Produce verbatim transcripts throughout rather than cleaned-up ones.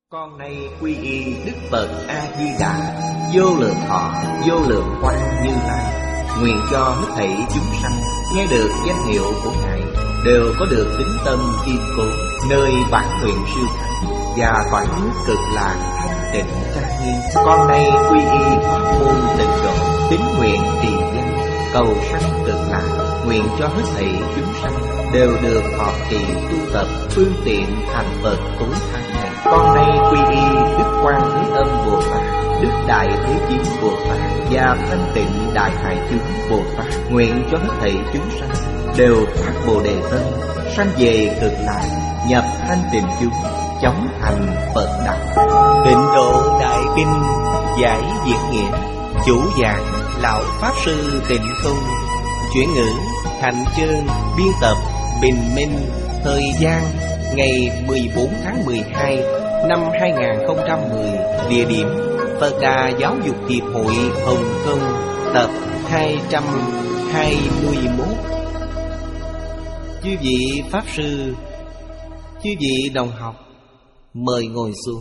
Con nay quy y Đức Phật A Di Đà, vô lượng thọ, vô lượng quang Như Lai. Nguyện cho hết thảy chúng sanh nghe được danh hiệu của Ngài đều có được tín tâm kiên cố, nơi bản nguyện siêu thắng và cõi nước cực lạc thanh tịnh trang nghiêm. Con nay quy y pháp môn tịnh độ, tín nguyện trì danh, cầu sanh cực lạc. Nguyện cho hết thảy chúng sanh đều được thọ trì tu tập phương tiện thành Phật tối thắng này. Con nay quy y Đức Quan Thế Âm Bồ Tát, Đức Đại Thế Chí Bồ Tát và Thanh Tịnh Đại Hải Chúng Bồ Tát. Nguyện cho hết thảy chúng sanh đều phát Bồ Đề tâm, sanh về cực lạc, nhập thanh tịnh chúng, chóng thành Phật đạo. Tịnh độ Đại Kinh giải diễn nghĩa, chủ giảng lão pháp sư Tịnh Không, chuyển ngữ Thành Chương, biên tập Bình Minh. Thời gian ngày mười bốn tháng mười hai năm hai nghìn không trăm mười. Địa điểm Phật Đà Giáo dục Hiệp hội Hồng Kông. Tập hai trăm hai mươi mốt. Chư vị Pháp Sư, chư vị đồng học, mời ngồi xuống.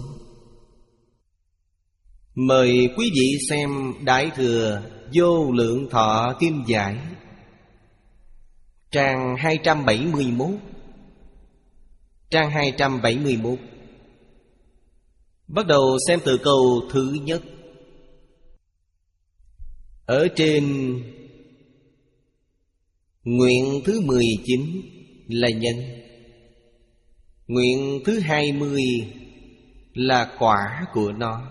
Mời quý vị xem Đại Thừa Vô Lượng Thọ Kim Giải, trang hai trăm bảy mươi mốt. Trang hai trăm bảy mươi mốt. Bắt đầu xem từ câu thứ nhất. Ở trên nguyện thứ mười chín là nhân, nguyện thứ hai mươi là quả của nó.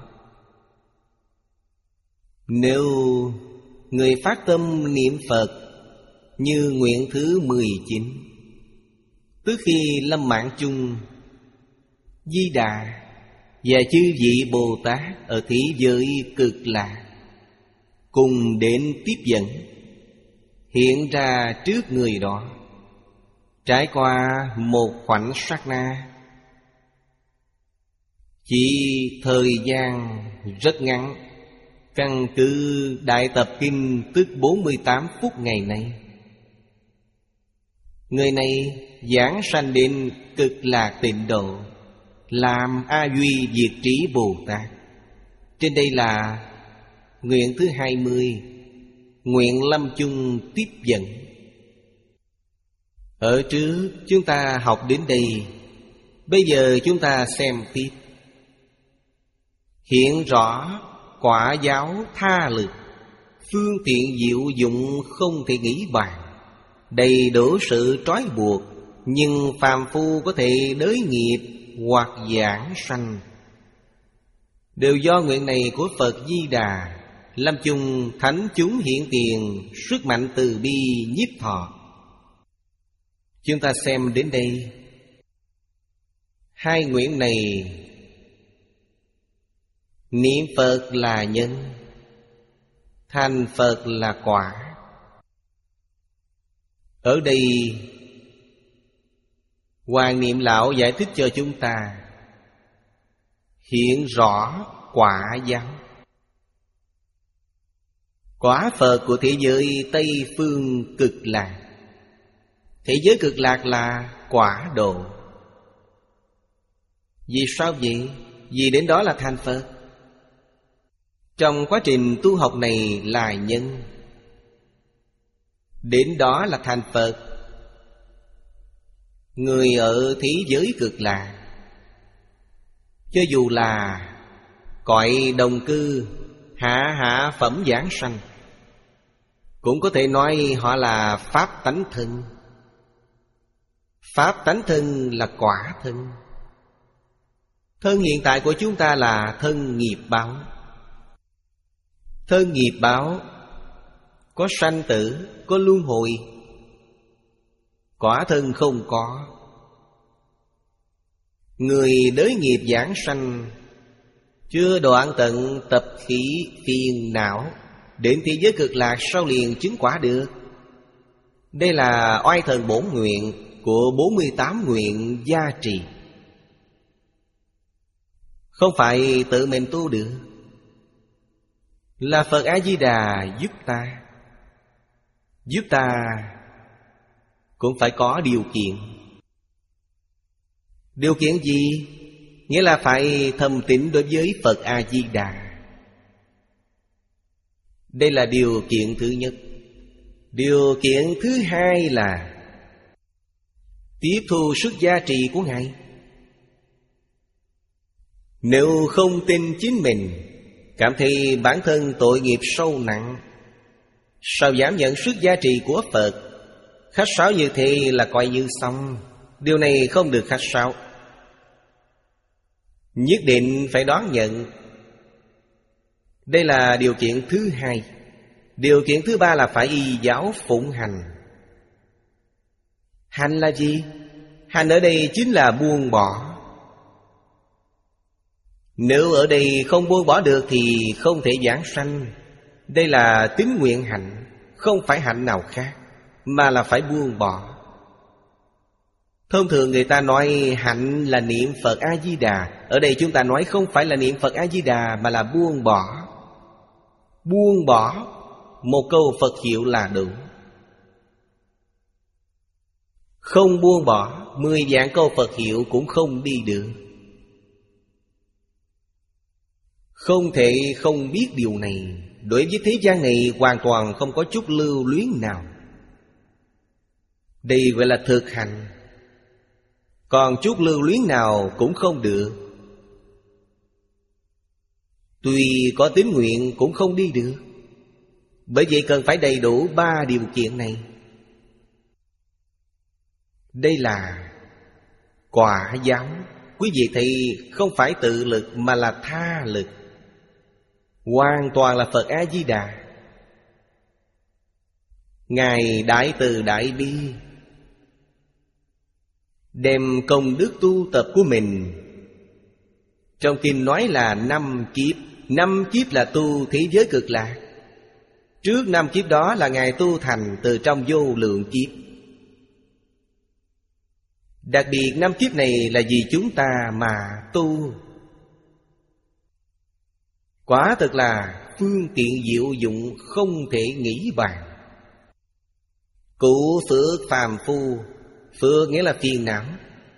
Nếu người phát tâm niệm Phật như nguyện thứ mười chín, tức khi lâm mạng chung, Di Đà và chư vị Bồ Tát ở thế giới cực lạc cùng đến tiếp dẫn, hiện ra trước người đó. Trải qua một khoảnh sát na, chỉ thời gian rất ngắn, căn cứ Đại Tập Kinh tức bốn mươi tám phút ngày nay, người này giảng sanh đến cực lạc tịnh độ, làm A Duy Diệt Trí Bồ Tát. Trên đây là nguyện thứ hai mươi, nguyện lâm chung tiếp dẫn. Ở trước chúng ta học đến đây, bây giờ chúng ta xem tiếp. Hiện rõ quả giáo tha lực, phương tiện diệu dụng không thể nghĩ bàn. Đầy đủ sự trói buộc, nhưng phàm phu có thể đới nghiệp hoặc giảng sanh, đều do nguyện này của Phật Di Đà. Lâm chung thánh chúng hiện tiền, sức mạnh từ bi nhiếp thọ. Chúng ta xem đến đây, hai nguyện này, niệm Phật là nhân, thành Phật là quả. Ở đây Hoàng Niệm Lão giải thích cho chúng ta hiện rõ quả giáo. Quả Phật của thế giới Tây Phương cực lạc. Thế giới cực lạc là quả độ. Vì sao vậy? Vì đến đó là thành Phật. Trong quá trình tu học này là nhân, đến đó là thành Phật. Người ở thế giới cực lạc, cho dù là cõi đồng cư, hạ hạ phẩm giảng sanh, cũng có thể nói họ là Pháp tánh thân. Pháp tánh thân là quả thân. Thân hiện tại của chúng ta là thân nghiệp báo. Thân nghiệp báo có sanh tử, có luân hồi. Quả thân không có. Người đới nghiệp giảng sanh, chưa đoạn tận tập khí phiền não, đến thế giới cực lạc sau liền chứng quả được. Đây là oai thần bổn nguyện của bốn mươi tám nguyện gia trì, không phải tự mình tu được. Là Phật A-di-đà giúp ta. Giúp ta cũng phải có điều kiện. Điều kiện gì? nghĩa là phải thầm tín đối với Phật A-di-đà. Đây là điều kiện thứ nhất. Điều kiện thứ hai là tiếp thu sức gia trì của Ngài. Nếu không tin chính mình, cảm thấy bản thân tội nghiệp sâu nặng, sao dám nhận sức gia trì của Phật? Khách sáo như thế là coi như xong. Điều này không được khách sáo, nhất định phải đón nhận. Đây là điều kiện thứ hai. Điều kiện thứ ba là phải y giáo phụng hành. Hành là gì? Hành ở đây chính là buông bỏ. Nếu ở đây không buông bỏ được thì không thể giảng sanh. Đây là tín nguyện hạnh, không phải hạnh nào khác, mà là phải buông bỏ. Thông thường người ta nói hạnh là niệm Phật A-di-đà. Ở đây chúng ta nói không phải là niệm Phật A-di-đà, mà là buông bỏ. Buông bỏ một câu Phật hiệu là đủ. Không buông bỏ, mười vạn câu Phật hiệu cũng không đi được. Không thể không biết điều này. Đối với thế gian này hoàn toàn không có chút lưu luyến nào. Đây gọi là thực hành. Còn chút lưu luyến nào cũng không được. Tuy có tín nguyện cũng không đi được. Bởi vậy cần phải đầy đủ ba điều kiện này. Đây là quả giáo. Quý vị thấy không phải tự lực mà là tha lực. Hoàn toàn là Phật A-di-đà. Ngài đại từ đại bi, đem công đức tu tập của mình. Trong kinh nói là năm kiếp. Năm kiếp là tu thế giới cực lạc. Trước năm kiếp đó là Ngài tu thành từ trong vô lượng kiếp. Đặc biệt năm kiếp này là vì chúng ta mà tu. Quả thực là phương tiện diệu dụng không thể nghĩ bàn. Cụ phước phàm phu. Phước nghĩa là phiền não.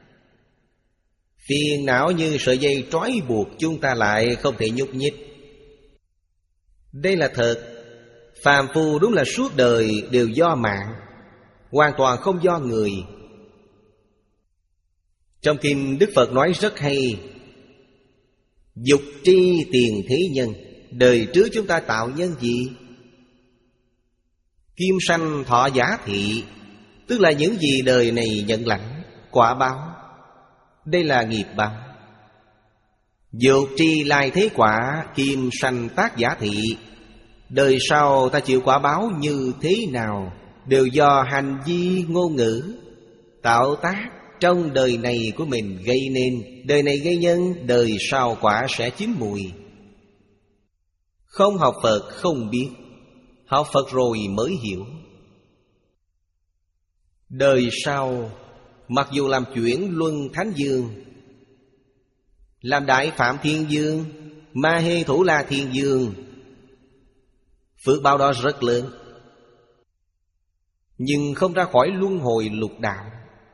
Phiền não như sợi dây trói buộc chúng ta lại không thể nhúc nhích. Đây là thật. Phàm phu đúng là suốt đời đều do mạng, hoàn toàn không do người. Trong kinh Đức Phật nói rất hay: dục tri tiền thế nhân. Đời trước chúng ta tạo nhân gì? Kim sanh thọ giả thị, tức là những gì đời này nhận lãnh, quả báo. Đây là nghiệp báo. Dục tri lai thế quả, kim sanh tác giả thị. Đời sau ta chịu quả báo như thế nào đều do hành vi ngôn ngữ tạo tác trong đời này của mình gây nên. Đời này gây nhân, đời sau quả sẽ chín mùi. Không học Phật không biết, học Phật rồi mới hiểu. Đời sau mặc dù làm chuyển luân thánh dương, làm đại phạm thiên dương, ma hê thủ la thiên dương, phước báo đó rất lớn, nhưng không ra khỏi luân hồi lục đạo.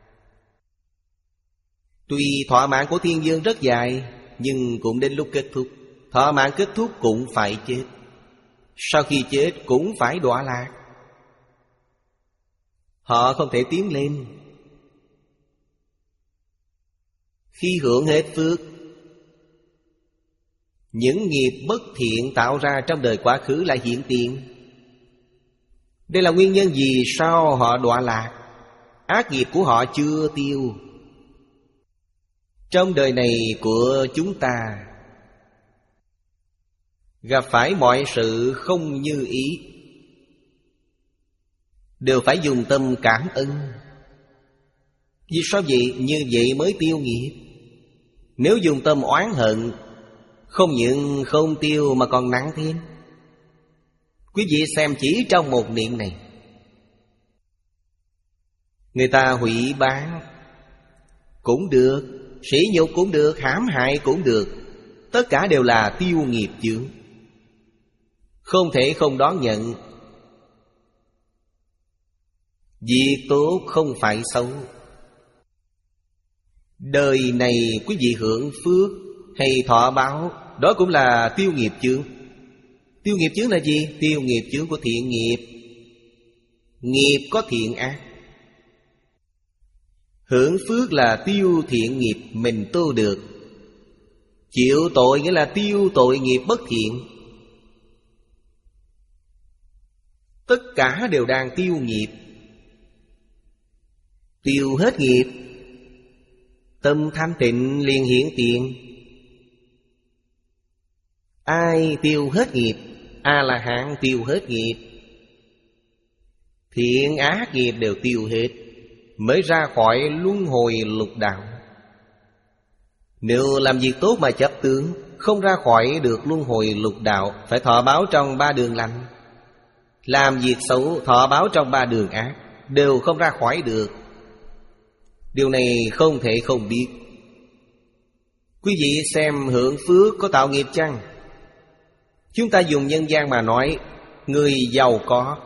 Tuy thọ mạng của thiên dương rất dài, nhưng cũng đến lúc kết thúc. Thọ mạng kết thúc cũng phải chết. Sau khi chết cũng phải đọa lạc. Họ không thể tiến lên. Khi hưởng hết phước, những nghiệp bất thiện tạo ra trong đời quá khứ lại hiện tiền. Đây là nguyên nhân vì sao họ đọa lạc. Ác nghiệp của họ chưa tiêu. Trong đời này của chúng ta, gặp phải mọi sự không như ý, đều phải dùng tâm cảm ơn. Vì sao vậy? Như vậy mới tiêu nghiệp. Nếu dùng tâm oán hận, không những không tiêu mà còn nặng thêm. Quý vị xem chỉ trong một niệm này, người ta hủy bán cũng được, sỉ nhục cũng được, hãm hại cũng được, tất cả đều là tiêu nghiệp chướng, không thể không đón nhận. Việc tốt không phải xấu. Đời này quý vị hưởng phước hay thọ báo, đó cũng là tiêu nghiệp chướng. Tiêu nghiệp chướng là gì? Tiêu nghiệp chướng của thiện nghiệp. Nghiệp có thiện ác. Hưởng phước là tiêu thiện nghiệp mình tu được. Chịu tội nghĩa là tiêu tội nghiệp bất thiện. Tất cả đều đang tiêu nghiệp. Tiêu hết nghiệp, tâm thanh tịnh liền hiển tiền. Ai tiêu hết nghiệp? A-la-hán tiêu hết nghiệp. Thiện ác nghiệp đều tiêu hết, mới ra khỏi luân hồi lục đạo. Nếu làm việc tốt mà chấp tướng, không ra khỏi được luân hồi lục đạo, phải thọ báo trong ba đường lành. Làm việc xấu thọ báo trong ba đường ác, đều không ra khỏi được. Điều này không thể không biết. Quý vị xem hưởng phước có tạo nghiệp chăng? Chúng ta dùng nhân gian mà nói, người giàu có.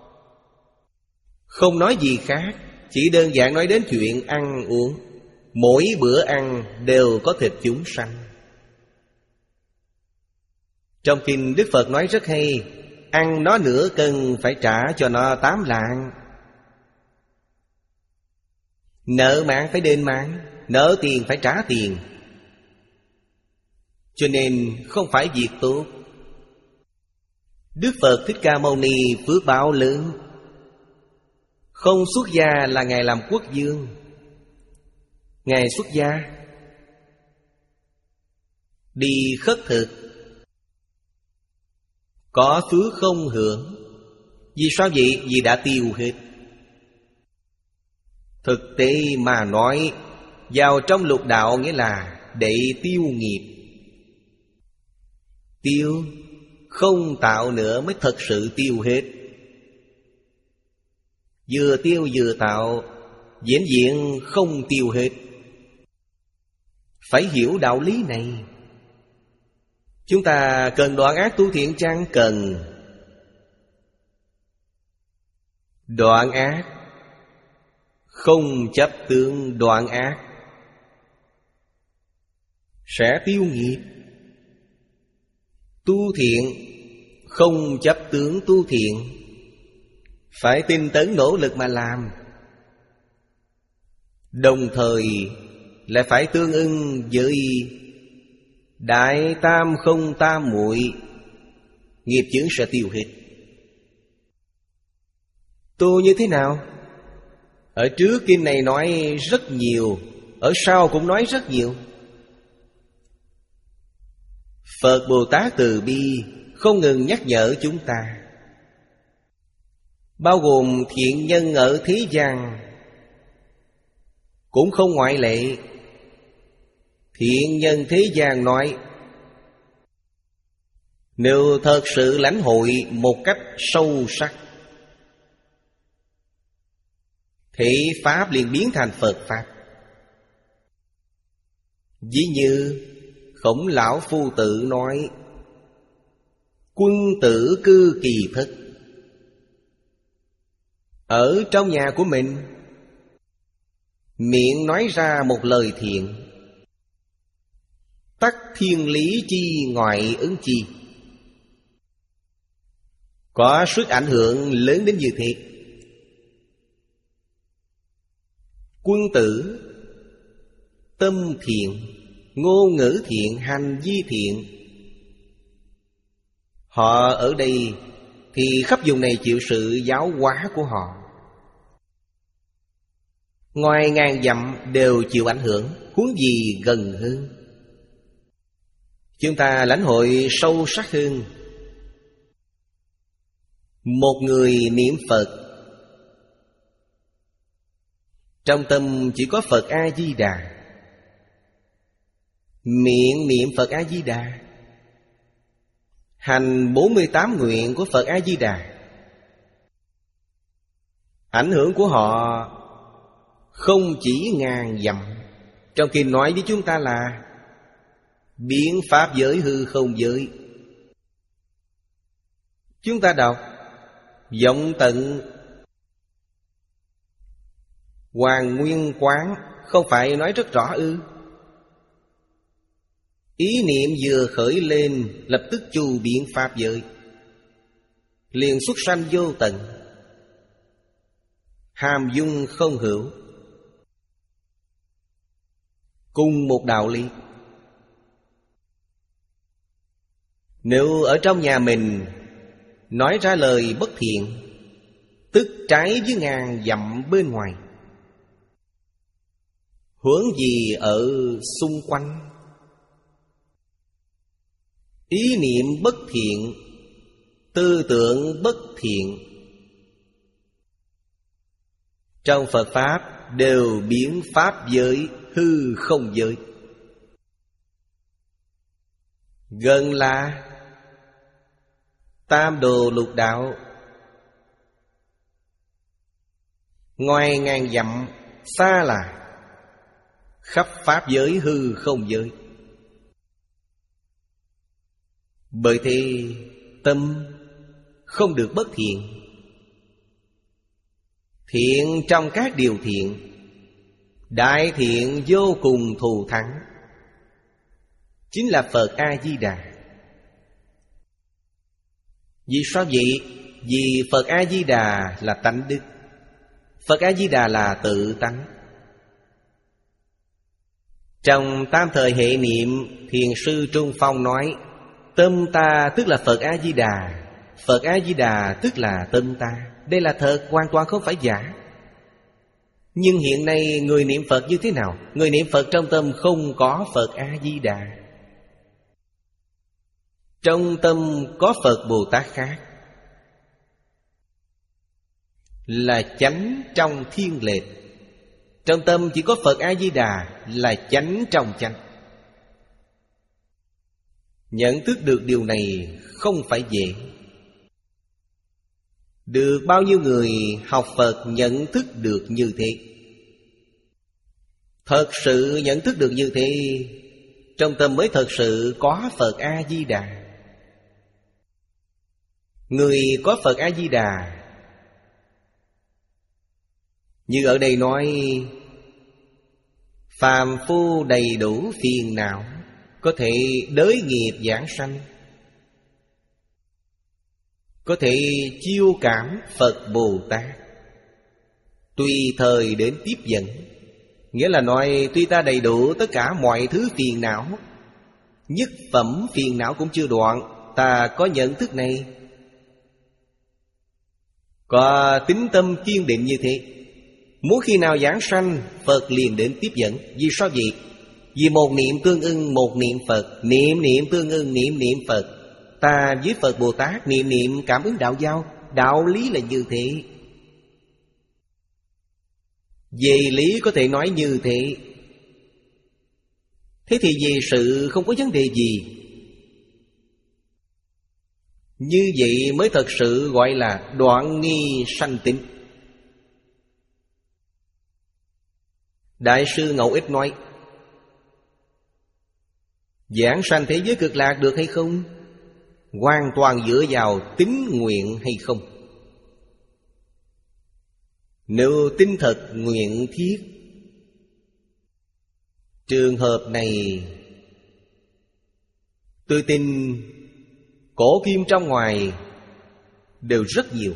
Không nói gì khác, chỉ đơn giản nói đến chuyện ăn uống. Mỗi bữa ăn đều có thịt chúng sanh. Trong kinh Đức Phật nói rất hay, ăn nó nửa cân phải trả cho nó tám lạng. Nợ mạng phải đền mạng, nợ tiền phải trả tiền. Cho nên không phải việc tốt. Đức Phật Thích Ca Mâu Ni phước báo lớn. Không xuất gia là Ngài làm quốc vương. Ngài xuất gia đi khất thực, có phước không hưởng. Vì sao vậy? Vì đã tiêu hết. Thực tế mà nói, vào trong lục đạo nghĩa là để tiêu nghiệp. Tiêu, không tạo nữa mới thật sự tiêu hết. Vừa tiêu vừa tạo, vĩnh viễn không tiêu hết. Phải hiểu đạo lý này. Chúng ta cần đoạn ác tu thiện chăng? Cần. Đoạn ác, không chấp tướng đoạn ác, sẽ tiêu nghiệp. Tu thiện, không chấp tướng tu thiện, phải tinh tấn nỗ lực mà làm. Đồng thời lại phải tương ưng với đại tam không tam muội, nghiệp chướng sẽ tiêu hết. Tu như thế nào? Ở trước kinh này nói rất nhiều, ở sau cũng nói rất nhiều. Phật Bồ Tát từ bi không ngừng nhắc nhở chúng ta, bao gồm thiện nhân ở thế gian cũng không ngoại lệ. Thiện nhân thế gian nói, nếu thật sự lãnh hội một cách sâu sắc, thì Pháp liền biến thành Phật Pháp. Ví như Khổng Lão Phu Tự nói, quân tử cư kỳ thức. Ở trong nhà của mình, miệng nói ra một lời thiện, tắc thiên lý chi ngoại ứng chi, có sức ảnh hưởng lớn đến như thế. Quân tử tâm thiện, ngôn ngữ thiện, hành vi thiện. Họ ở đây thì khắp vùng này chịu sự giáo hóa của họ. Ngoài ngàn dặm đều chịu ảnh hưởng, huống gì gần hơn. Chúng ta lãnh hội sâu sắc hơn. Một người niệm Phật, trong tâm chỉ có Phật A-di-đà, miệng niệm Phật A-di-đà, hành bốn mươi tám nguyện của Phật A-di-đà. Ảnh hưởng của họ không chỉ ngàn dặm. Trong kinh nói với chúng ta là biến pháp giới hư không giới. Chúng ta đọc vọng tận Hoàng Nguyên Quán Không phải nói rất rõ ư? Ý niệm vừa khởi lên, lập tức chu biện pháp giới, liền xuất sanh vô tận, hàm dung không hữu. Cùng một đạo lý. Nếu ở trong nhà mình nói ra lời bất thiện, tức trái với ngàn dặm bên ngoài, huống gì ở xung quanh. Ý niệm bất thiện, tư tưởng bất thiện, trong Phật Pháp đều biến pháp giới hư không giới. Gần là tam đồ lục đạo, ngoài ngàn dặm xa là khắp pháp giới hư không giới. Bởi thế tâm không được bất thiện. Thiện trong các điều thiện, đại thiện vô cùng thù thắng, chính là Phật A-di-đà. Vì sao vậy? Vì Phật A-di-đà là tánh đức, Phật A-di-đà là tự tánh. Trong tam thời hệ niệm, Thiền sư Trung Phong nói: tâm ta tức là Phật A-di-đà, Phật A-di-đà tức là tâm ta. Đây là thật, hoàn toàn không phải giả. Nhưng hiện nay người niệm Phật như thế nào? Người niệm Phật trong tâm không có Phật A-di-đà, trong tâm có Phật Bồ Tát khác, là chánh trong thiên lệch. Trong tâm chỉ có Phật A-di-đà, là chánh trong chánh. Nhận thức được điều này không phải dễ. Được bao nhiêu người học Phật nhận thức được như thế? Thật sự nhận thức được như thế, trong tâm mới thật sự có Phật A-di-đà. Người có Phật A-di-đà, như ở đây nói, phàm phu đầy đủ phiền não, có thể đới nghiệp giảng sanh, có thể chiêu cảm Phật Bồ Tát, tùy thời đến tiếp dẫn. Nghĩa là nói tuy ta đầy đủ tất cả mọi thứ phiền não, nhất phẩm phiền não cũng chưa đoạn, ta có nhận thức này, có tín tâm kiên định như thế, muốn khi nào giảng sanh, Phật liền đến tiếp dẫn. Vì sao vậy? Vì một niệm tương ưng một niệm Phật, niệm niệm tương ưng niệm niệm Phật. Ta với Phật Bồ Tát niệm niệm cảm ứng đạo giao. Đạo lý là như thế. Về lý có thể nói như thế. Thế thì về sự không có vấn đề gì. Như vậy mới thật sự gọi là đoạn nghi sanh tính. Đại sư Ngẫu Ích nói: giảng sanh thế giới cực lạc được hay không, hoàn toàn dựa vào tín nguyện hay không. Nếu tin thật nguyện thiết, trường hợp này tôi tin cổ kim trong ngoài đều rất nhiều.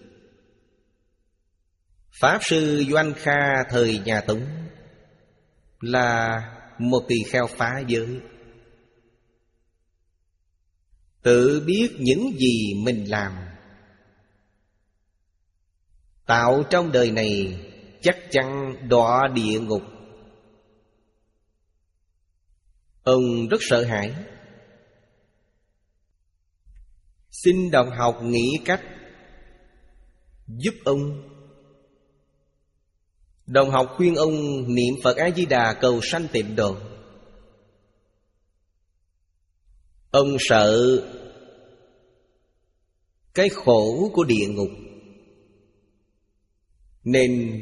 Pháp sư Doanh Kha thời nhà Tống là một tỳ kheo phá giới, tự biết những gì mình làm, tạo trong đời này chắc chắn đọa địa ngục. Ông rất sợ hãi, xin đồng học nghĩ cách giúp ông. Đồng học khuyên ông niệm Phật A-di-đà cầu sanh tịnh độ. Ông sợ cái khổ của địa ngục, nên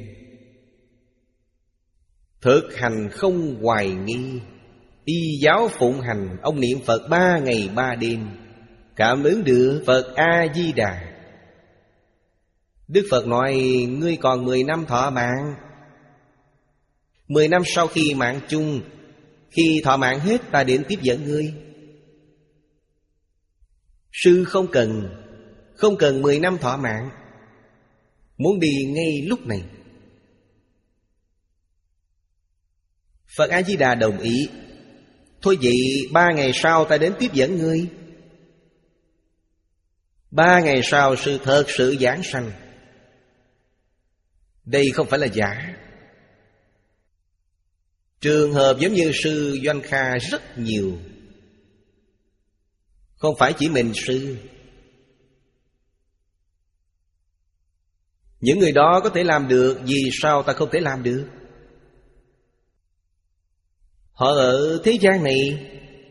thực hành không hoài nghi, y giáo phụng hành. Ông niệm Phật ba ngày ba đêm, cảm ứng được Phật A-di-đà. Đức Phật nói: ngươi còn mười năm thọ mạng, Mười năm sau khi mạng chung, khi thọ mạng hết, ta đến tiếp dẫn ngươi. Sư không cần Không cần mười năm thọ mạng, muốn đi ngay lúc này. Phật A-di-đà đồng ý. Thôi vậy ba ngày sau ta đến tiếp dẫn ngươi. Ba ngày sau sư thật sự giảng sanh. Đây không phải là giả. Trường hợp giống như sư Doanh Kha rất nhiều. Không phải chỉ mình sư. Những người đó có thể làm được, vì sao ta không thể làm được? Họ ở thế gian này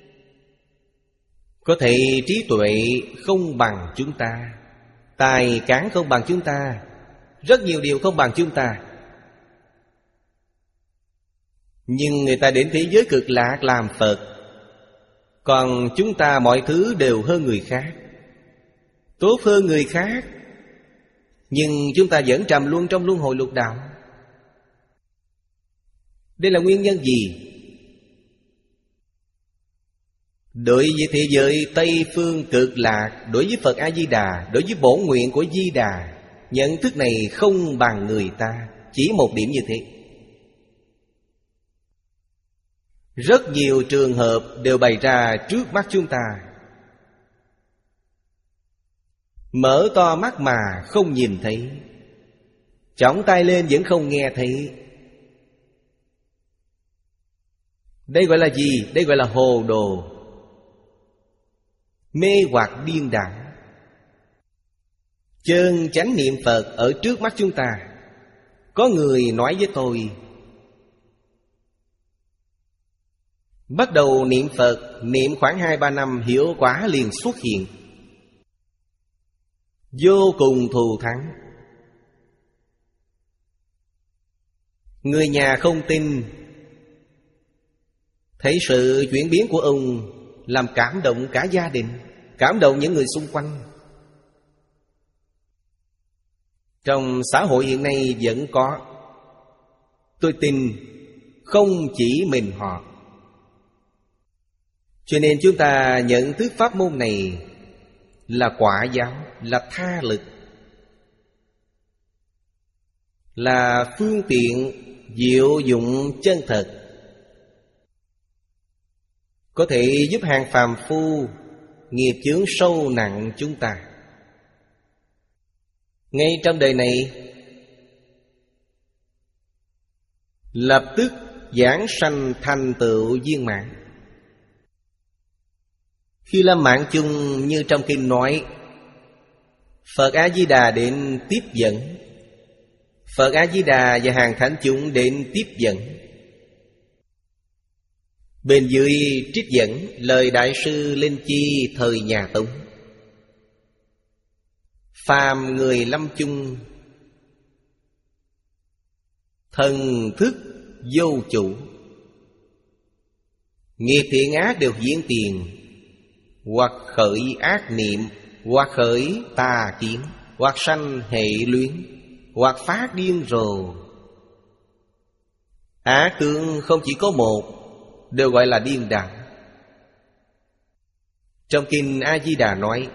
có thể trí tuệ không bằng chúng ta, tài cán không bằng chúng ta, rất nhiều điều không bằng chúng ta. Nhưng người ta đến thế giới cực lạc làm Phật, còn chúng ta mọi thứ đều hơn người khác, tốt hơn người khác. Nhưng chúng ta vẫn trầm luân trong luân hồi lục đạo. Đây là nguyên nhân gì? Đối với thế giới Tây Phương cực lạc, đối với Phật A-di-đà, đối với bổn nguyện của Di Đà, nhận thức này không bằng người ta. Chỉ một điểm như thế. Rất nhiều trường hợp đều bày ra trước mắt chúng ta. Mở to mắt mà không nhìn thấy, chổng tai lên vẫn không nghe thấy. Đây gọi là gì? Đây gọi là hồ đồ, mê hoặc điên đảo. Chân chánh niệm Phật ở trước mắt chúng ta. Có người nói với tôi, bắt đầu niệm Phật, niệm khoảng hai ba năm hiệu quả liền xuất hiện, vô cùng thù thắng. Người nhà không tin, thấy sự chuyển biến của ông làm cảm động cả gia đình, cảm động những người xung quanh. Trong xã hội hiện nay vẫn có. Tôi tin không chỉ mình họ. Cho nên chúng ta nhận thức pháp môn này là quả giáo, là tha lực, là phương tiện diệu dụng chân thật, có thể giúp hàng phàm phu nghiệp chướng sâu nặng chúng ta. Ngay trong đời này, lập tức giảng sanh thành tựu viên mãn. Khi lâm mạng chung như trong kinh nói, Phật A-di-đà đến tiếp dẫn, Phật A-di-đà và hàng thánh chúng đến tiếp dẫn. Bên dưới trích dẫn lời Đại sư Linh Chi thời nhà Tống: phàm người lâm chung, thần thức vô chủ, nghiệp thiện ác đều diễn tiền, hoặc khởi ác niệm, hoặc khởi tà kiến, hoặc sanh hệ luyến, hoặc phát điên rồ. Ác tướng không chỉ có một, đều gọi là điên đảo. Trong kinh A-di-đà nói,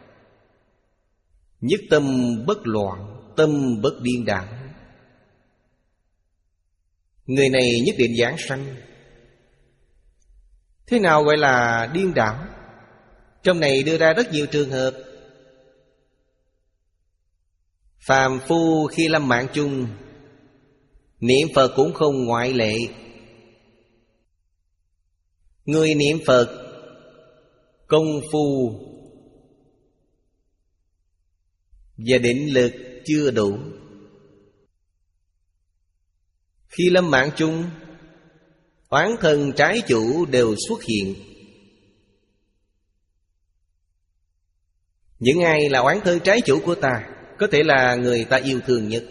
nhất tâm bất loạn, tâm bất điên đảo. Người này nhất định giảng sanh. Thế nào gọi là điên đảo? Trong này đưa ra rất nhiều trường hợp. Phàm phu khi lâm mạng chung, niệm Phật cũng không ngoại lệ. Người niệm Phật công phu và định lực chưa đủ. Khi lâm mạng chung, oán thần trái chủ đều xuất hiện. Những ai là oán thân trái chủ của ta? Có thể là người ta yêu thương nhất.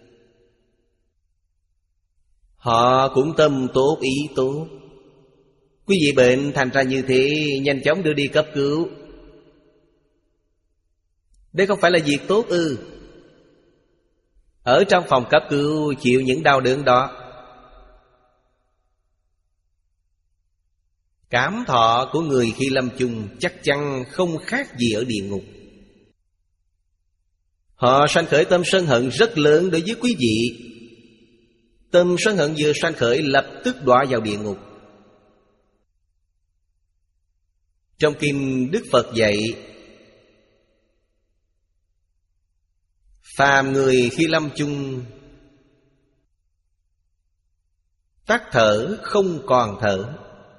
Họ cũng tâm tốt, ý tốt. Quý vị bệnh thành ra như thế, nhanh chóng đưa đi cấp cứu. Đây không phải là việc tốt ư? Ở trong phòng cấp cứu chịu những đau đớn đó, Cảm thọ của người khi lâm chung chắc chắn không khác gì ở địa ngục. Họ sanh khởi tâm sân hận rất lớn đối với quý vị. Tâm sân hận vừa sanh khởi lập tức đọa vào địa ngục. Trong kinh Đức Phật dạy, phàm người khi lâm chung tắt thở không còn thở,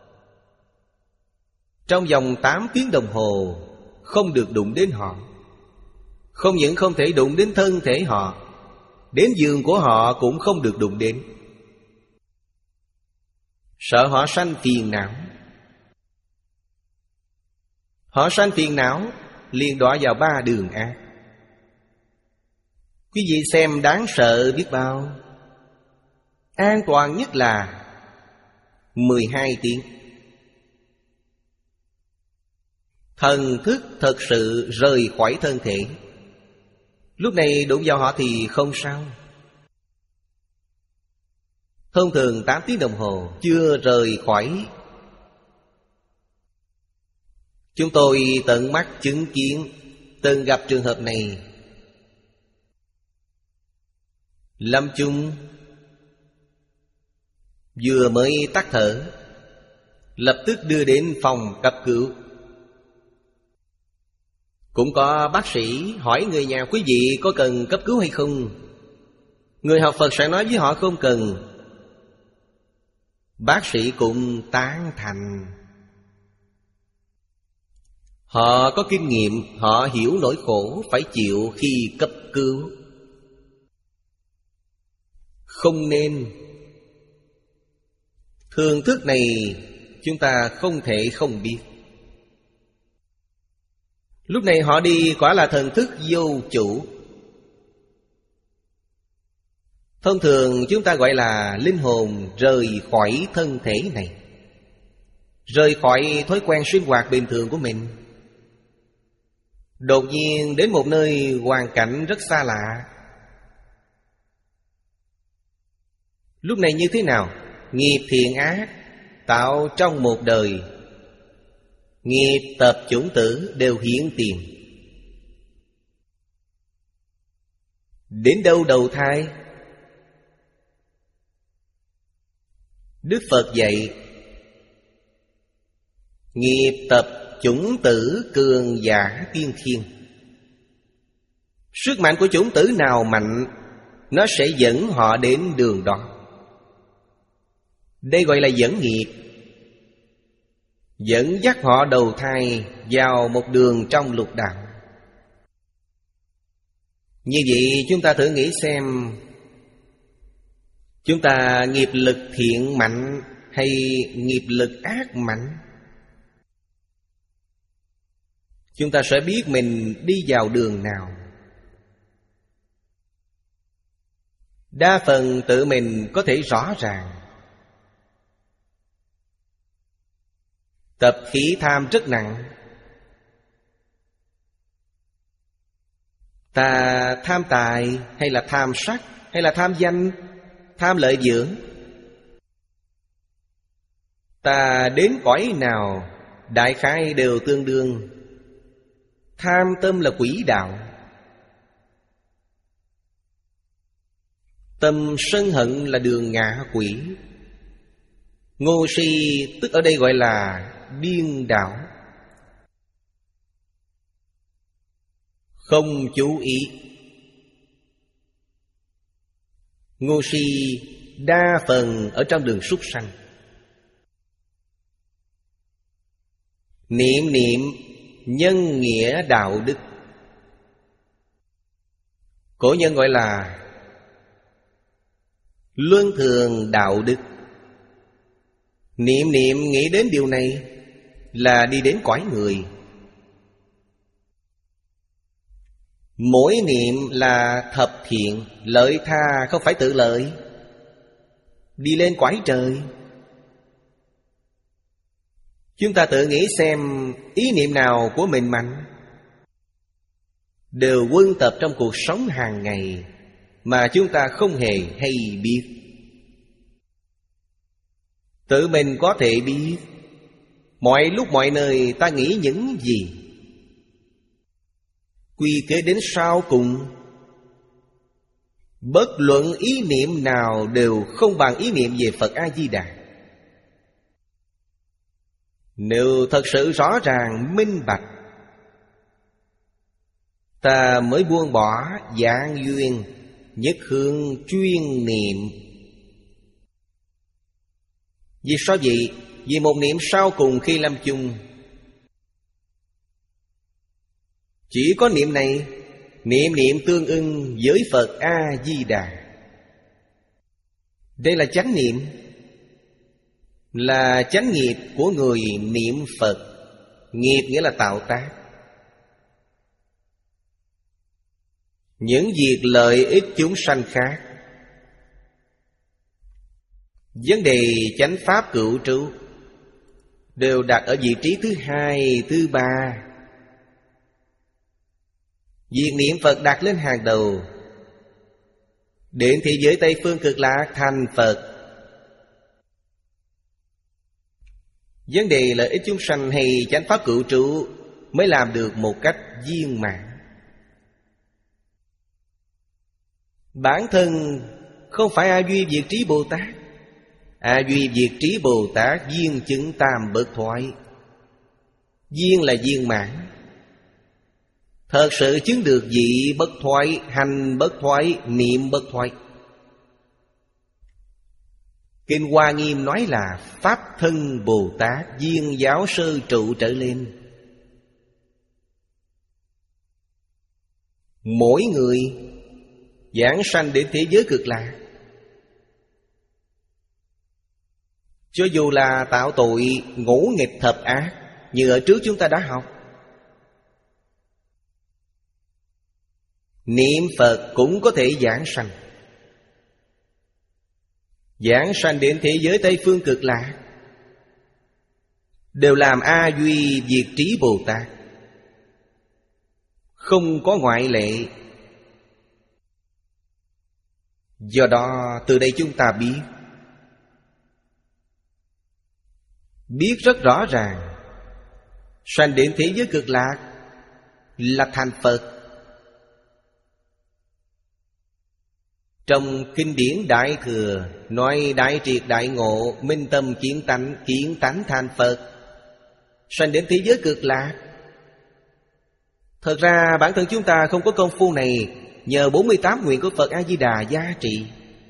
trong vòng tám tiếng đồng hồ không được đụng đến họ. Không những không thể đụng đến thân thể họ, đến giường của họ cũng không được đụng đến. Sợ họ sanh phiền não. Họ sanh phiền não liền đọa vào ba đường ác. Quý vị xem đáng sợ biết bao. An toàn nhất là mười hai tiếng. Thần thức thật sự rời khỏi thân thể. Lúc này đụng vào họ thì không sao. Thông thường tám tiếng đồng hồ chưa rời khỏi. Chúng tôi tận mắt chứng kiến, từng gặp trường hợp này. Lâm chung vừa mới tắt thở, lập tức đưa đến phòng cấp cứu. Cũng có bác sĩ hỏi người nhà quý vị có cần cấp cứu hay không. Người học Phật sẽ nói với họ không cần. Bác sĩ cũng tán thành. Họ có kinh nghiệm, họ hiểu nỗi khổ phải chịu khi cấp cứu. Không nên. Thường thức này chúng ta không thể không biết. Lúc này họ đi quả là thần thức vô chủ. Thông thường chúng ta gọi là linh hồn rời khỏi thân thể này, rời khỏi thói quen sinh hoạt bình thường của mình. Đột nhiên đến một nơi hoàn cảnh rất xa lạ. Lúc này như thế nào? Nghiệp thiện ác tạo trong một đời, nghiệp tập chủng tử đều hiển tiền. Đến đâu đầu thai? Đức Phật dạy nghiệp tập chủng tử cường giả tiên thiên. Sức mạnh của chủng tử nào mạnh, nó sẽ dẫn họ đến đường đó. Đây gọi là dẫn nghiệp, dẫn dắt họ đầu thai vào một đường trong lục đạo. Như vậy chúng ta thử nghĩ xem, chúng ta nghiệp lực thiện mạnh hay nghiệp lực ác mạnh? Chúng ta sẽ biết mình đi vào đường nào. Đa phần tự mình có thể rõ ràng. Tập khí tham rất nặng. Ta tham tài hay là tham sắc hay là tham danh, tham lợi dưỡng. Ta đến cõi nào đại khái đều tương đương. Tham tâm là quỷ đạo. Tâm sân hận là đường ngạ quỷ. Ngô si tức ở đây gọi là điên đảo. Không chú ý. Ngô si đa phần ở trong đường súc sanh. Niệm niệm nhân nghĩa đạo đức. Cổ nhân gọi là luân thường đạo đức. Niệm niệm nghĩ đến điều này là đi đến cõi người. Mỗi niệm là thập thiện, lợi tha không phải tự lợi, đi lên cõi trời. Chúng ta tự nghĩ xem, ý niệm nào của mình mạnh đều quân tập trong cuộc sống hàng ngày mà chúng ta không hề hay biết. Tự mình có thể biết, Mọi lúc mọi nơi ta nghĩ những gì? Quy kế đến sau cùng, bất luận ý niệm nào đều không bằng ý niệm về Phật A-di-đà. Nếu thật sự rõ ràng minh bạch, ta mới buông bỏ dạng duyên, nhất hướng chuyên niệm. Vì sao vậy? Vì một niệm sau cùng khi lâm chung, chỉ có niệm này, niệm niệm tương ưng với Phật A-di-đà. Đây là chánh niệm, là chánh nghiệp của người niệm Phật. Nghiệp nghĩa là tạo tác. Những việc lợi ích chúng sanh khác, vấn đề chánh pháp cửu trụ đều đặt ở vị trí thứ hai, thứ ba. Việc niệm Phật đặt lên hàng đầu. Đến thế giới Tây Phương Cực Lạc thành Phật. Vấn đề lợi ích chúng sanh hay chánh pháp cửu trụ mới làm được một cách viên mãn. Bản thân không phải A Duy Diệt Trí Bồ Tát. A Duy Diệt Trí Bồ Tát viên chứng tam bất thoại. Viên là viên mãn, thật sự chứng được vị bất thoại, hành bất thoại, niệm bất thoại. Kinh Hoa Nghiêm nói là Pháp thân Bồ Tát viên giáo sơ trụ trở lên. Mỗi người giảng sanh đến thế giới cực lạc, cho dù là tạo tội ngũ nghịch thập ác, như ở trước chúng ta đã học, niệm Phật cũng có thể giảng sanh. Giảng sanh đến thế giới Tây Phương Cực Lạc đều làm A Duy Diệt Trí Bồ Tát, không có ngoại lệ. Do đó từ đây chúng ta biết Biết rất rõ ràng, sanh đến thế giới cực lạc là thành Phật. Trong kinh điển Đại Thừa nói đại triệt đại ngộ, minh tâm kiến tánh, kiến tánh thành Phật, sanh đến thế giới cực lạc. Thật ra bản thân chúng ta không có công phu này, nhờ bốn mươi tám nguyện của Phật A-di-đà gia trị.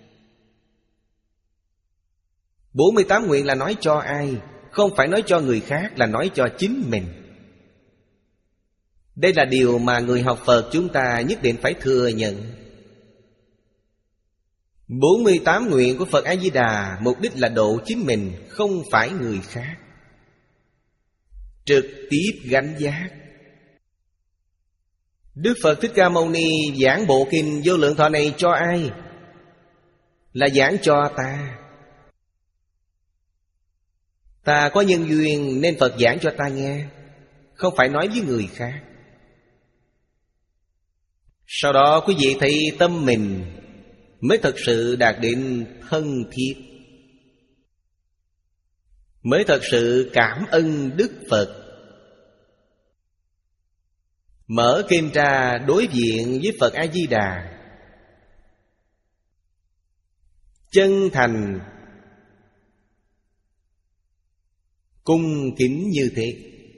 bốn mươi tám nguyện là nói cho ai? Không phải nói cho người khác, là nói cho chính mình. Đây là điều mà người học Phật chúng ta nhất định phải thừa nhận. bốn mươi tám nguyện của Phật A-di-đà mục đích là độ chính mình, không phải người khác. Trực tiếp gánh giác. Đức Phật Thích Ca Mâu Ni giảng bộ kinh Vô Lượng Thọ này cho ai? Là giảng cho ta. Ta có nhân duyên nên Phật giảng cho ta nghe, không phải nói với người khác. Sau đó quý vị thấy tâm mình mới thật sự đạt đến thân thiết, mới thật sự cảm ơn Đức Phật. Mở kinh ra đối diện với Phật A-di-đà, chân thành cung kính như thế.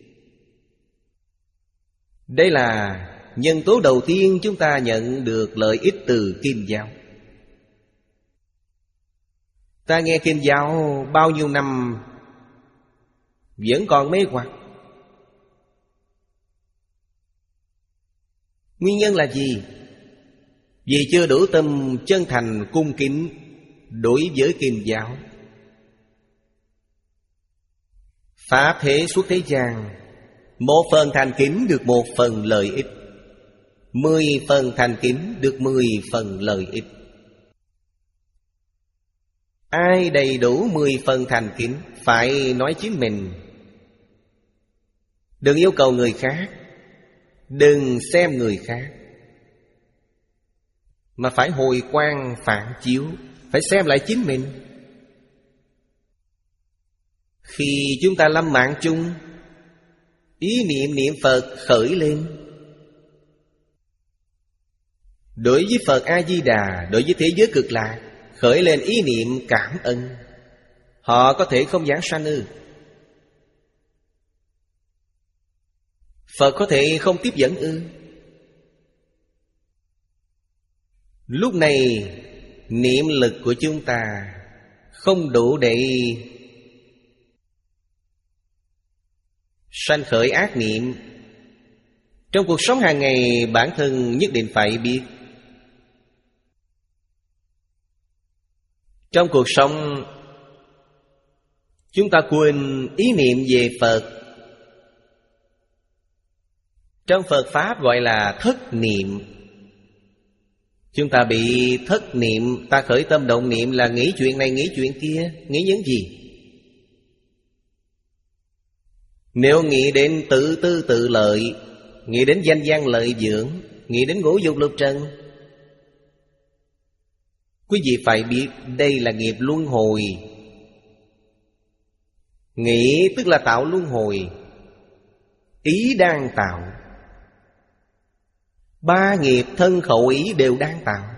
Đây là nhân tố đầu tiên chúng ta nhận được lợi ích từ Kinh giáo. Ta nghe Kinh giáo bao nhiêu năm vẫn còn mê hoặc. Nguyên nhân là gì? Vì chưa đủ tâm chân thành cung kính đối với Kinh giáo. Pháp thế suốt thế gian, một phần thành kính được một phần lợi ích, mười phần thành kính được mười phần lợi ích. Ai đầy đủ mười phần thành kính phải nói chính mình. Đừng yêu cầu người khác, đừng xem người khác, mà phải hồi quang phản chiếu, phải xem lại chính mình. Khi chúng ta lâm mạng chung, ý niệm niệm Phật khởi lên. Đối với Phật A-di-đà, đối với thế giới cực lạc, khởi lên ý niệm cảm ơn. Họ có thể không giảng sanh ư? Phật có thể không tiếp dẫn ư? Lúc này niệm lực của chúng ta không đủ để sanh khởi ác niệm. Trong cuộc sống hàng ngày, bản thân nhất định phải biết. Trong cuộc sống, chúng ta quên ý niệm về Phật. Trong Phật Pháp gọi là thất niệm. Chúng ta bị thất niệm, ta khởi tâm động niệm là nghĩ chuyện này, nghĩ chuyện kia. Nghĩ những gì? Nếu nghĩ đến tự tư tự lợi, nghĩ đến danh văn lợi dưỡng, nghĩ đến ngũ dục lục trần, quý vị phải biết đây là nghiệp luân hồi. Nghĩ tức là tạo luân hồi. Ý đang tạo. Ba nghiệp thân khẩu ý đều đang tạo.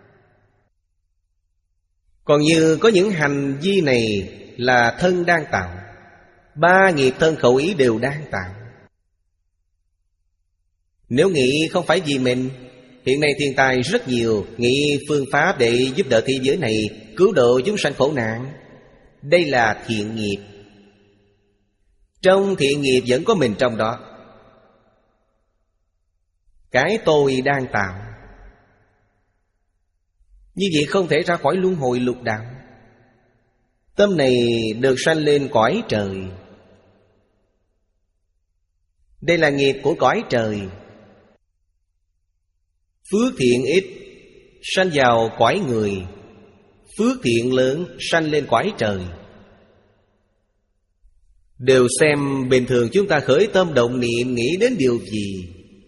Còn như có những hành vi này là thân đang tạo, ba nghiệp thân khẩu ý đều đang tạo. Nếu nghĩ không phải vì mình, hiện nay thiên tai rất nhiều, nghĩ phương pháp để giúp đỡ thế giới này, cứu độ chúng sanh khổ nạn. Đây là thiện nghiệp. Trong thiện nghiệp vẫn có mình trong đó. Cái tôi đang tạo. Như vậy không thể ra khỏi luân hồi lục đạo. Tâm này được sanh lên cõi trời. Đây là nghiệp của cõi trời. Phước thiện ít sanh vào cõi người, phước thiện lớn sanh lên cõi trời. Đều xem bình thường chúng ta khởi tâm động niệm nghĩ đến điều gì.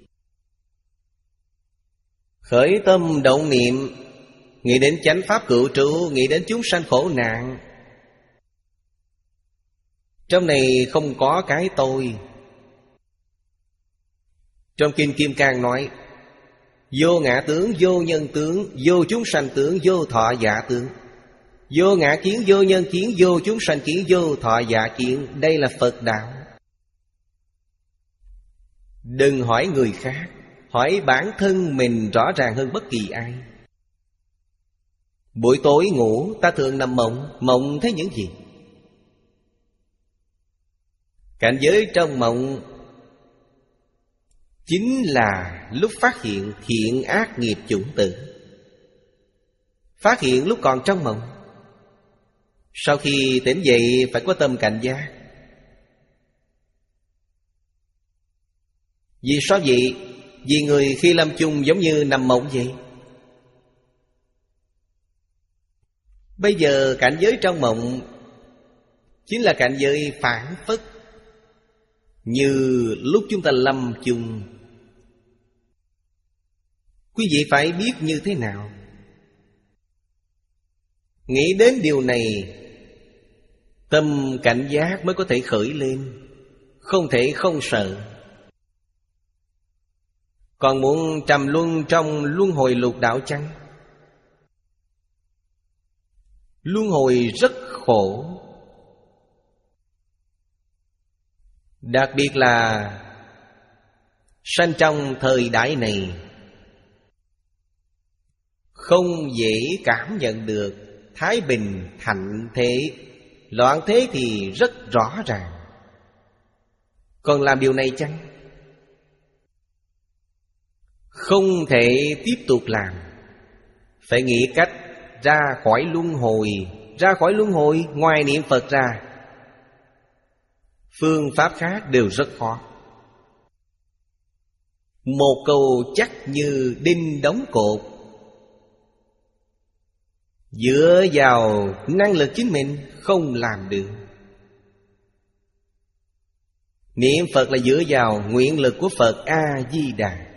Khởi tâm động niệm nghĩ đến chánh pháp cựu trụ, nghĩ đến chúng sanh khổ nạn. Trong này không có cái tôi. Trong Kinh Kim Cang nói: vô ngã tướng, vô nhân tướng, vô chúng sanh tướng, vô thọ giả tướng. Vô ngã kiến, vô nhân kiến, vô chúng sanh kiến, vô thọ giả kiến. Đây là Phật đạo. Đừng hỏi người khác, hỏi bản thân mình rõ ràng hơn bất kỳ ai. Buổi tối ngủ ta thường nằm mộng. Mộng thấy những gì? Cảnh giới trong mộng chính là lúc phát hiện thiện ác nghiệp chủng tử. Phát hiện lúc còn trong mộng. Sau khi tỉnh dậy phải có tâm cảnh giác. Vì sao vậy? Vì người khi lâm chung giống như nằm mộng vậy. Bây giờ cảnh giới trong mộng chính là cảnh giới phản phất. Như lúc chúng ta lâm chung. Quý vị phải biết như thế nào? Nghĩ đến điều này, tâm cảnh giác mới có thể khởi lên. Không thể không sợ. Còn muốn trầm luân trong luân hồi lục đạo chăng? Luân hồi rất khổ. Đặc biệt là sanh trong thời đại này, không dễ cảm nhận được thái bình thạnh thế. Loạn thế thì rất rõ ràng. Còn làm điều này chăng? Không thể tiếp tục làm. Phải nghĩ cách ra khỏi luân hồi. Ra khỏi luân hồi ngoài niệm Phật ra, phương pháp khác đều rất khó. Một câu chắc như đinh đóng cột. Dựa vào năng lực chính mình không làm được. Niệm Phật là dựa vào nguyện lực của Phật A-di-đà.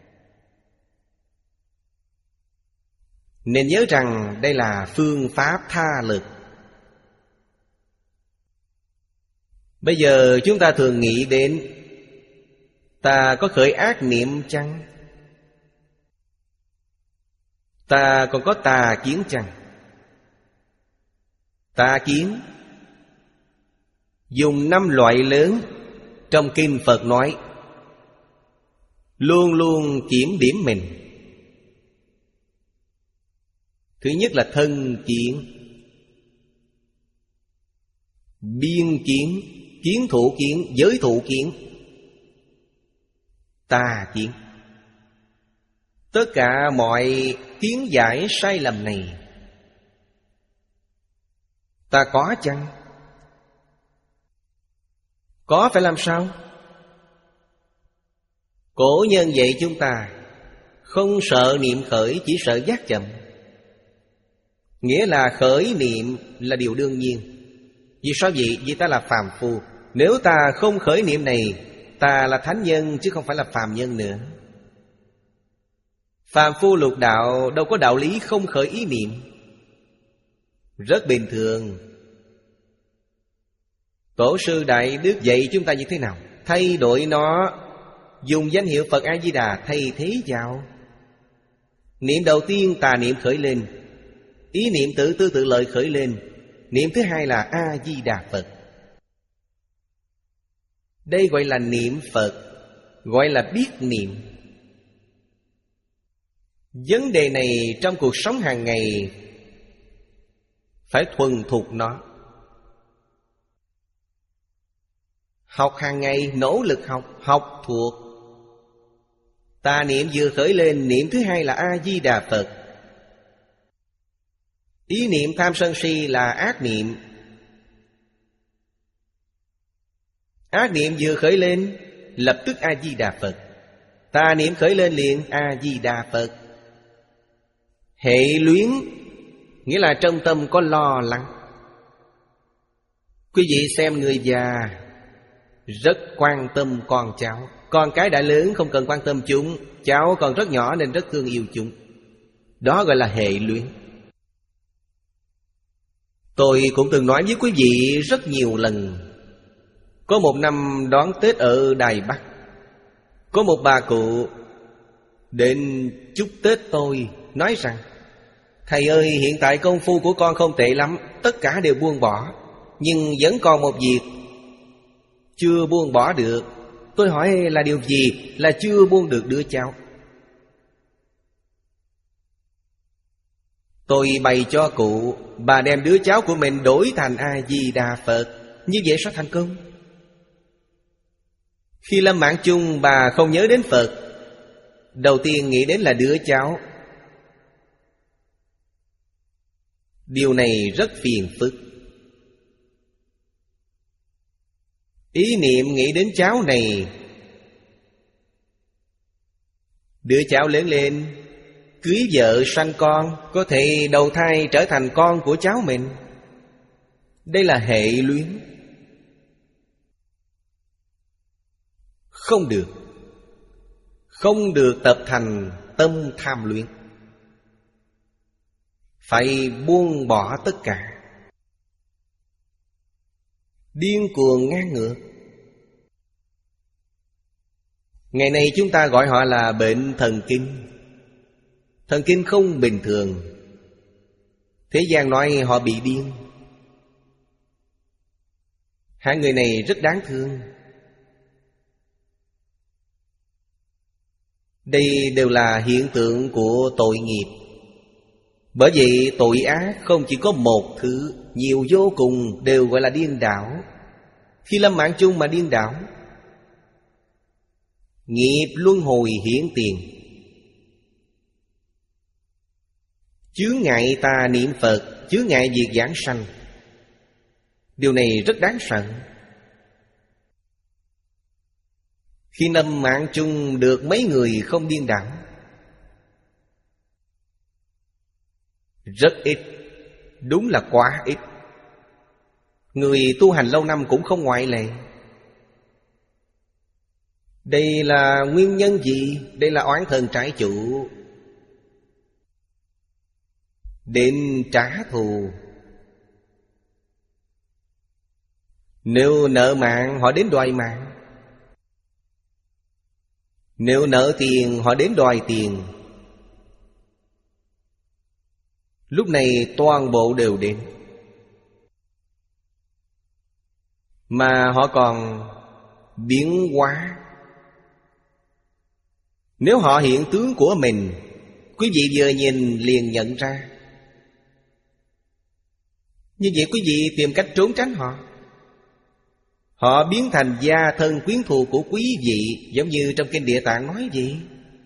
Nên nhớ rằng đây là phương pháp tha lực. Bây giờ chúng ta thường nghĩ đến ta có khởi ác niệm chăng? Ta còn có tà kiến chăng? Tà kiến dùng năm loại lớn. Trong kinh Phật nói luôn luôn kiểm điểm mình. Thứ nhất là thân kiến, biên kiến, kiến thủ kiến, giới thủ kiến, tà kiến. Tất cả mọi kiến giải sai lầm này ta có chăng? Có phải làm sao? Cổ nhân dạy chúng ta không sợ niệm khởi, chỉ sợ giác chậm. Nghĩa là khởi niệm là điều đương nhiên. Vì sao vậy? Vì ta là phàm phu. Nếu ta không khởi niệm này, ta là thánh nhân chứ không phải là phàm nhân nữa. Phàm phu lục đạo đâu có đạo lý không khởi ý niệm. Rất bình thường. Tổ sư Đại Đức dạy chúng ta như thế nào? Thay đổi nó, dùng danh hiệu Phật A-di-đà thay thế vào. Niệm đầu tiên tà niệm khởi lên, ý niệm tự tư tự lợi khởi lên. Niệm thứ hai là A-di-đà Phật. Đây gọi là niệm Phật, gọi là biết niệm. Vấn đề này trong cuộc sống hàng ngày phải thuần thục nó. Học hàng ngày, nỗ lực học, học thuộc. Tà niệm vừa khởi lên, niệm thứ hai là A-di-đà Phật. Ý niệm tham sân si là ác niệm. Ác niệm vừa khởi lên, lập tức A-di-đà Phật. Tà niệm khởi lên liền A-di-đà Phật. Hệ luyến nghĩa là trong tâm có lo lắng. Quý vị xem người già rất quan tâm con cháu. Con cái đã lớn không cần quan tâm chúng, cháu còn rất nhỏ nên rất thương yêu chúng. Đó gọi là hệ luyến. Tôi cũng từng nói với quý vị rất nhiều lần. Có một năm đón Tết ở Đài Bắc, có một bà cụ đến chúc Tết tôi, nói rằng: thầy ơi, hiện tại công phu của con không tệ lắm, tất cả đều buông bỏ, nhưng vẫn còn một việc chưa buông bỏ được. Tôi hỏi là điều gì? Là chưa buông được đứa cháu. Tôi bày cho cụ, bà đem đứa cháu của mình đổi thành A-di-đà Phật. Như vậy sẽ thành công. Khi lâm mạng chung, bà không nhớ đến Phật, đầu tiên nghĩ đến là đứa cháu. Điều này rất phiền phức. Ý niệm nghĩ đến cháu này, đứa cháu lớn lên, cưới vợ sanh con, có thể đầu thai trở thành con của cháu mình. Đây là hệ luyến. Không được. Không được tập thành tâm tham luyện. Phải buông bỏ tất cả. Điên cuồng ngang ngược. Ngày nay chúng ta gọi họ là bệnh thần kinh. Thần kinh không bình thường. Thế gian nói họ bị điên. Hai người này rất đáng thương. Đây đều là hiện tượng của tội nghiệp. Bởi vậy tội ác không chỉ có một thứ, nhiều vô cùng, đều gọi là điên đảo. Khi lâm mạng chung mà điên đảo, nghiệp luân hồi hiển tiền. Chướng ngại tà niệm Phật, chướng ngại việc giảng sanh. Điều này rất đáng sợ. Khi lâm mạng chung được mấy người không điên đảo? Rất ít. Đúng là quá ít. Người tu hành lâu năm cũng không ngoại lệ. Đây là nguyên nhân gì? Đây là oán thần trái chủ, đến trả thù. Nếu nợ mạng họ đến đòi mạng. Nếu nợ tiền họ đến đòi tiền. Lúc này toàn bộ đều đến. Mà họ còn biến hóa. Nếu họ hiện tướng của mình, quý vị vừa nhìn liền nhận ra. Như vậy quý vị tìm cách trốn tránh họ. Họ biến thành gia thân quyến thuộc của quý vị, giống như trong kinh Địa Tạng nói vậy.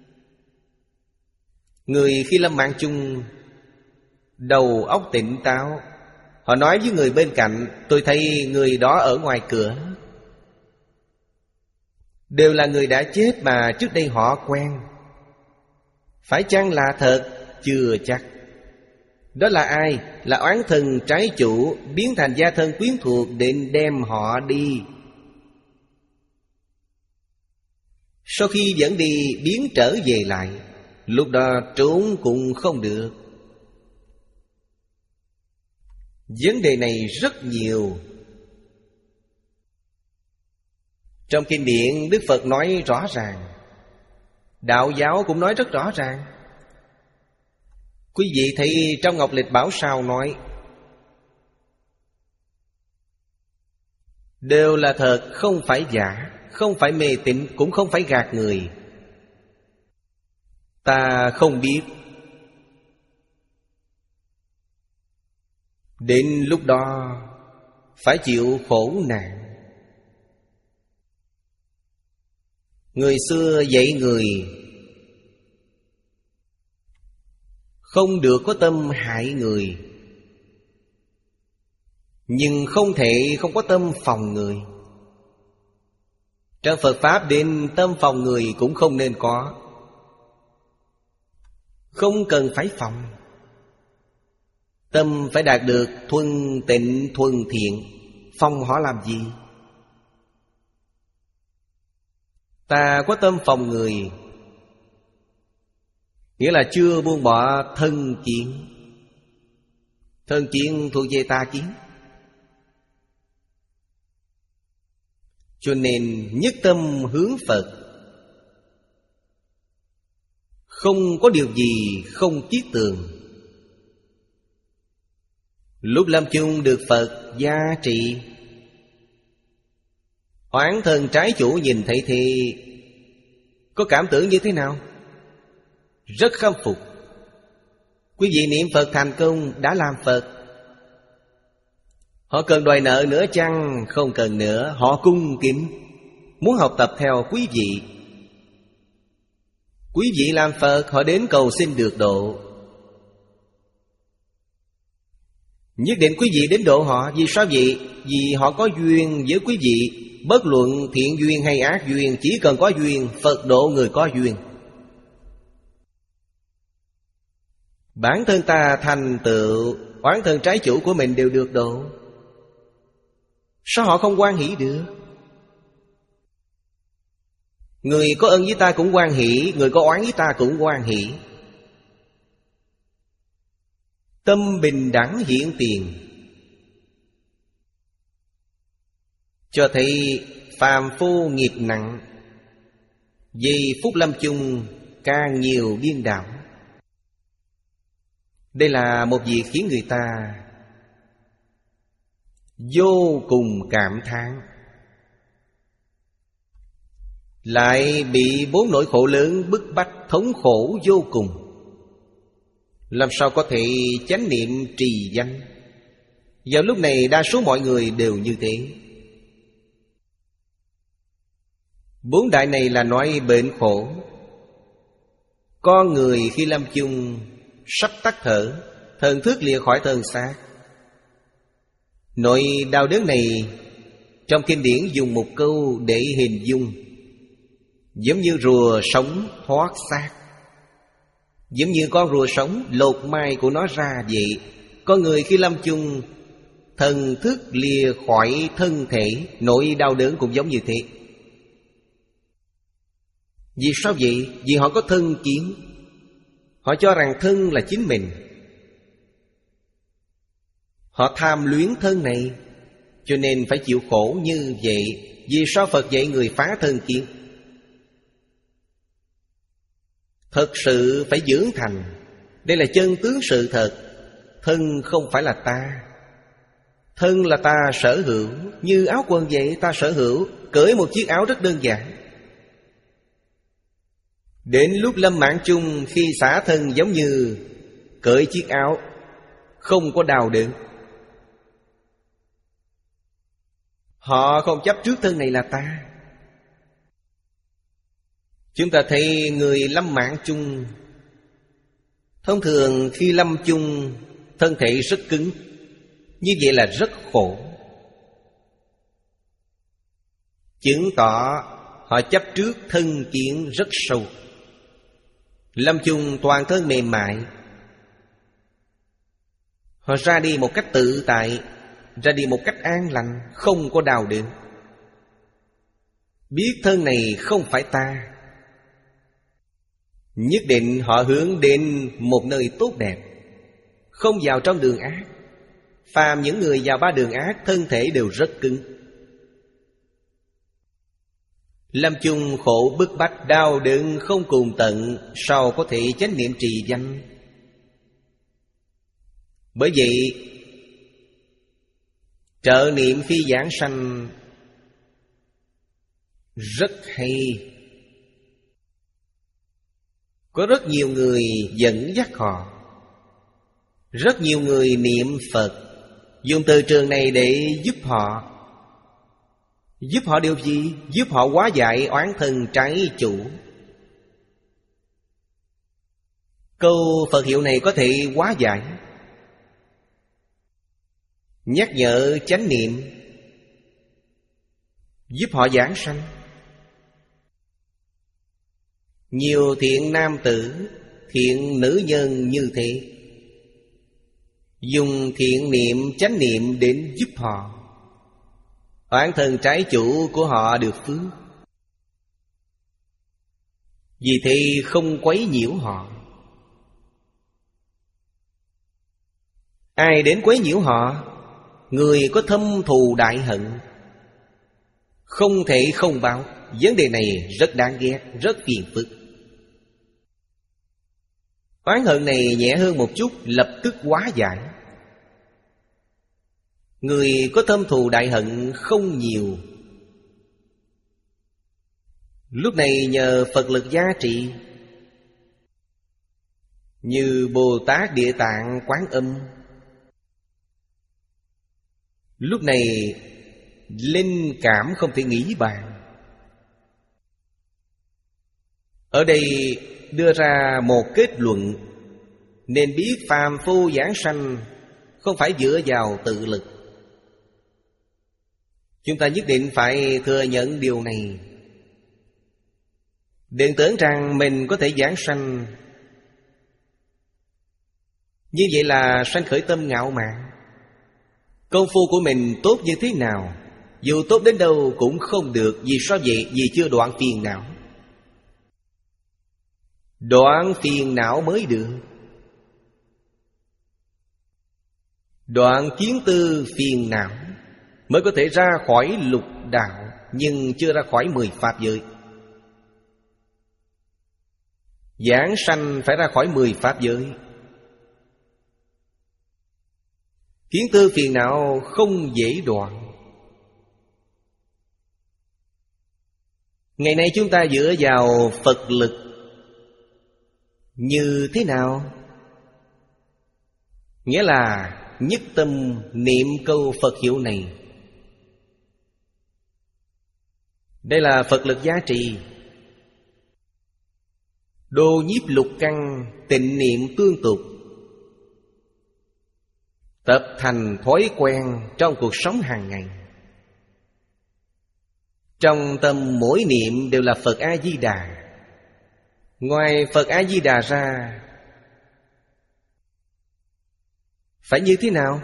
Người khi lâm mạng chung đầu óc tỉnh táo, họ nói với người bên cạnh: tôi thấy người đó ở ngoài cửa. Đều là người đã chết mà trước đây họ quen. Phải chăng là thật? Chưa chắc. Đó là ai? Là oán thần trái chủ biến thành gia thân quyến thuộc định đem họ đi. Sau khi dẫn đi biến trở về lại, lúc đó trốn cũng không được. Vấn đề này rất nhiều. Trong kinh điển Đức Phật nói rõ ràng, đạo giáo cũng nói rất rõ ràng. Quý vị thấy trong Ngọc Lịch Bảo Sao nói đều là thật, không phải giả, không phải mê tín, cũng không phải gạt người. Ta không biết. Đến lúc đó phải chịu khổ nạn. Người xưa dạy người không được có tâm hại người, nhưng không thể không có tâm phòng người. Trong Phật Pháp đến tâm phòng người cũng không nên có. Không cần phải phòng. Tâm phải đạt được thuần tịnh thuần thiện. Phòng họ làm gì? Ta có tâm phòng người, nghĩa là chưa buông bỏ thân kiến. Thân kiến thuộc về tà kiến. Cho nên nhất tâm hướng Phật. Không có điều gì không kiết tường. Lúc lâm chung được Phật gia trị. Oán thần trái chủ nhìn thấy thì có cảm tưởng như thế nào? Rất khâm phục. Quý vị niệm Phật thành công, đã làm Phật. Họ cần đòi nợ nữa chăng? Không cần nữa. Họ cung kính, muốn học tập theo quý vị. Quý vị làm Phật, họ đến cầu xin được độ. Nhất định quý vị đến độ họ. Vì sao vậy? Vì họ có duyên với quý vị. Bất luận thiện duyên hay ác duyên, chỉ cần có duyên, Phật độ người có duyên. Bản thân ta thành tựu, oán thân trái chủ của mình đều được độ. Sao họ không hoan hỷ được? Người có ơn với ta cũng hoan hỷ, người có oán với ta cũng hoan hỷ. Tâm bình đẳng hiện tiền, cho thấy phàm phu nghiệp nặng, vì phúc lâm chung càng nhiều điên đảo. Đây là một việc khiến người ta vô cùng cảm thán. Lại bị bốn nỗi khổ lớn bức bách thống khổ vô cùng. Làm sao có thể chánh niệm trì danh? Vào lúc này đa số mọi người đều như thế. Bốn đại này là nói bệnh khổ. Con người khi lâm chung sắp tắt thở, thần thức lìa khỏi thân xác. Nỗi đau đớn này trong kinh điển dùng một câu để hình dung, giống như rùa sống thoát xác, giống như con rùa sống lột mai của nó ra vậy. Con người khi lâm chung thần thức lìa khỏi thân thể, nỗi đau đớn cũng giống như thế. Vì sao vậy? Vì họ có thân kiến. Họ cho rằng thân là chính mình. Họ tham luyến thân này. Cho nên phải chịu khổ như vậy. Vì sao Phật dạy người phá thân kiến? Thật sự phải dưỡng thành. Đây là chân tướng sự thật. Thân không phải là ta. Thân là ta sở hữu. Như áo quần vậy, ta sở hữu. Cởi một chiếc áo rất đơn giản. Đến lúc lâm mãn chung, khi xả thân giống như cởi chiếc áo, không có đau đớn. Họ không chấp trước thân này là ta. Chúng ta thấy người lâm mãn chung, thông thường khi lâm chung, thân thể rất cứng. Như vậy là rất khổ. Chứng tỏ họ chấp trước thân kiến rất sâu. Lâm chung toàn thân mềm mại. Họ ra đi một cách tự tại, ra đi một cách an lành, không có đau đớn. Biết thân này không phải ta. Nhất định họ hướng đến một nơi tốt đẹp, không vào trong đường ác. Phàm những người vào ba đường ác, thân thể đều rất cứng. Lâm chung khổ bức bách, đau đớn không cùng tận, sao có thể chánh niệm trì danh? Bởi vậy trợ niệm khi giảng sanh rất hay. Có rất nhiều người dẫn dắt họ. Rất nhiều người niệm Phật, dùng từ trường này để giúp họ. Giúp họ điều gì? Giúp họ hóa giải oán thân trái chủ. Câu Phật hiệu này có thể hóa giải, nhắc nhở chánh niệm, giúp họ giảng sanh. Nhiều thiện nam tử, thiện nữ nhân như thế, dùng thiện niệm chánh niệm đến giúp họ. Oán thân trái chủ của họ được phước. Vì thế không quấy nhiễu họ. Ai đến quấy nhiễu họ? Người có thâm thù đại hận, không thể không báo. Vấn đề này rất đáng ghét, rất phiền phức. Oán hận này nhẹ hơn một chút, lập tức hóa giải. Người có thâm thù đại hận không nhiều. Lúc này nhờ Phật lực gia trị, như Bồ Tát Địa Tạng Quán Âm, lúc này linh cảm không thể nghĩ bàn. Ở đây đưa ra một kết luận, nên biết phàm phu giảng sanh không phải dựa vào tự lực. Chúng ta nhất định phải thừa nhận điều này. Đừng tưởng rằng mình có thể giảng sanh, như vậy là sanh khởi tâm ngạo mạn. Công phu của mình tốt như thế nào, dù tốt đến đâu cũng không được. Vì sao vậy? Vì chưa đoạn phiền não. Đoạn phiền não mới được. Đoạn kiến tư phiền não mới có thể ra khỏi lục đạo, nhưng chưa ra khỏi mười pháp giới. Giảng sanh phải ra khỏi mười pháp giới. Kiến tư phiền não không dễ đoạn. Ngày nay chúng ta dựa vào Phật lực như thế nào? Nghĩa là nhất tâm niệm câu Phật hiệu này. Đây là Phật lực giá trị. Đô nhiếp lục căn, tịnh niệm tương tục, tập thành thói quen trong cuộc sống hàng ngày. Trong tâm mỗi niệm đều là Phật A-di-đà. Ngoài Phật A-di-đà ra, phải như thế nào?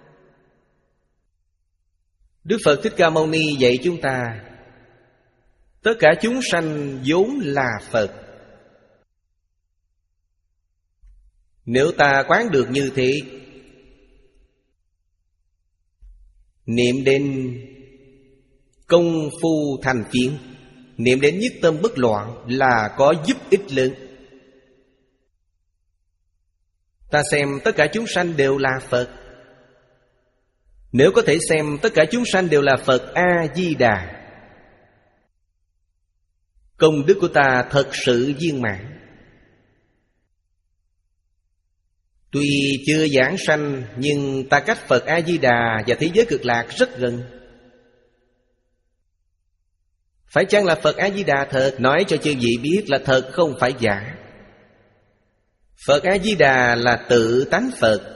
Đức Phật Thích Ca Mâu Ni dạy chúng ta, tất cả chúng sanh vốn là Phật. Nếu ta quán được như thế, Niệm đến công phu thành phiến, niệm đến nhất tâm bất loạn là có giúp ích lớn. Ta xem tất cả chúng sanh đều là Phật. Nếu có thể xem tất cả chúng sanh đều là Phật A-di-đà, công đức của ta thật sự viên mãn. Tuy chưa giảng sanh, nhưng ta cách Phật A-di-đà và thế giới cực lạc rất gần. Phải chăng là Phật A-di-đà thật? Nói cho chư vị biết là thật, không phải giả. Phật A-di-đà là tự tánh Phật.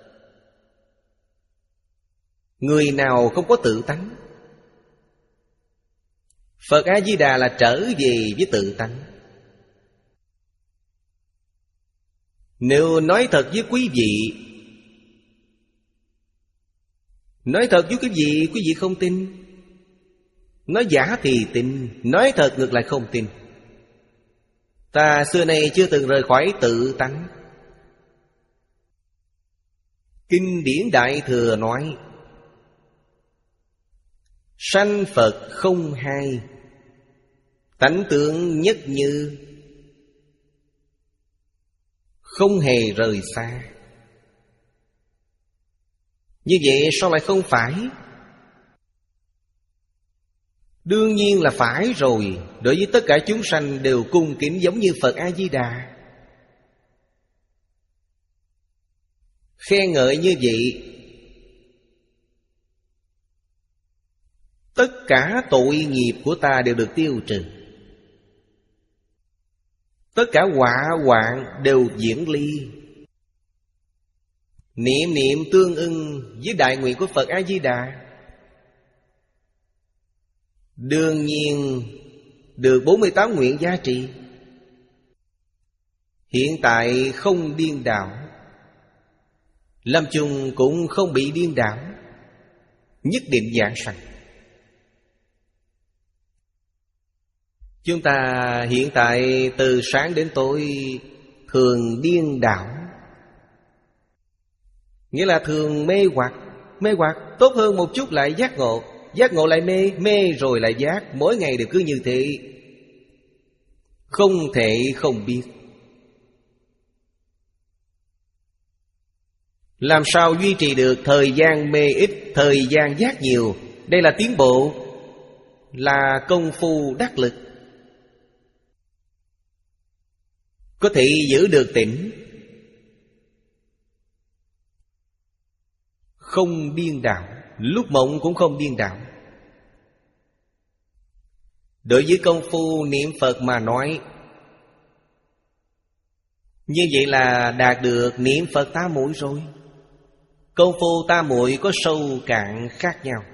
Người nào không có tự tánh? Phật A-di-đà là trở về với tự tánh. Nếu nói thật với quý vị, nói thật với quý vị, quý vị không tin. Nói giả thì tin, nói thật ngược lại không tin. Ta xưa nay chưa từng rời khỏi tự tánh. Kinh điển Đại Thừa nói: sanh Phật không hai, tánh tướng nhất như, không hề rời xa. Như vậy sao lại không phải? Đương nhiên là phải rồi. Đối với tất cả chúng sanh đều cung kính giống như Phật A-di-đà. Khen ngợi như vậy, tất cả tội nghiệp của ta đều được tiêu trừ. Tất cả họa hoạn đều diễn ly. Niệm niệm tương ưng với đại nguyện của Phật A-di-đà, đương nhiên được bốn mươi tám nguyện giá trị. Hiện tại không điên đảo, lâm chung cũng không bị điên đảo, nhất định giảng sanh. Chúng ta hiện tại từ sáng đến tối thường điên đảo, nghĩa là thường mê hoặc. Mê hoặc tốt hơn một chút lại giác ngộ, giác ngộ lại mê, mê rồi lại giác. Mỗi ngày đều cứ như thế, không thể không biết. Làm sao duy trì được thời gian mê ít, thời gian giác nhiều? Đây là tiến bộ, là công phu đắc lực. Có thể giữ được tỉnh, không điên đảo, lúc mộng cũng không điên đảo. Đối với công phu niệm Phật mà nói, như vậy là đạt được niệm Phật tam muội rồi. Công phu tam muội có sâu cạn khác nhau.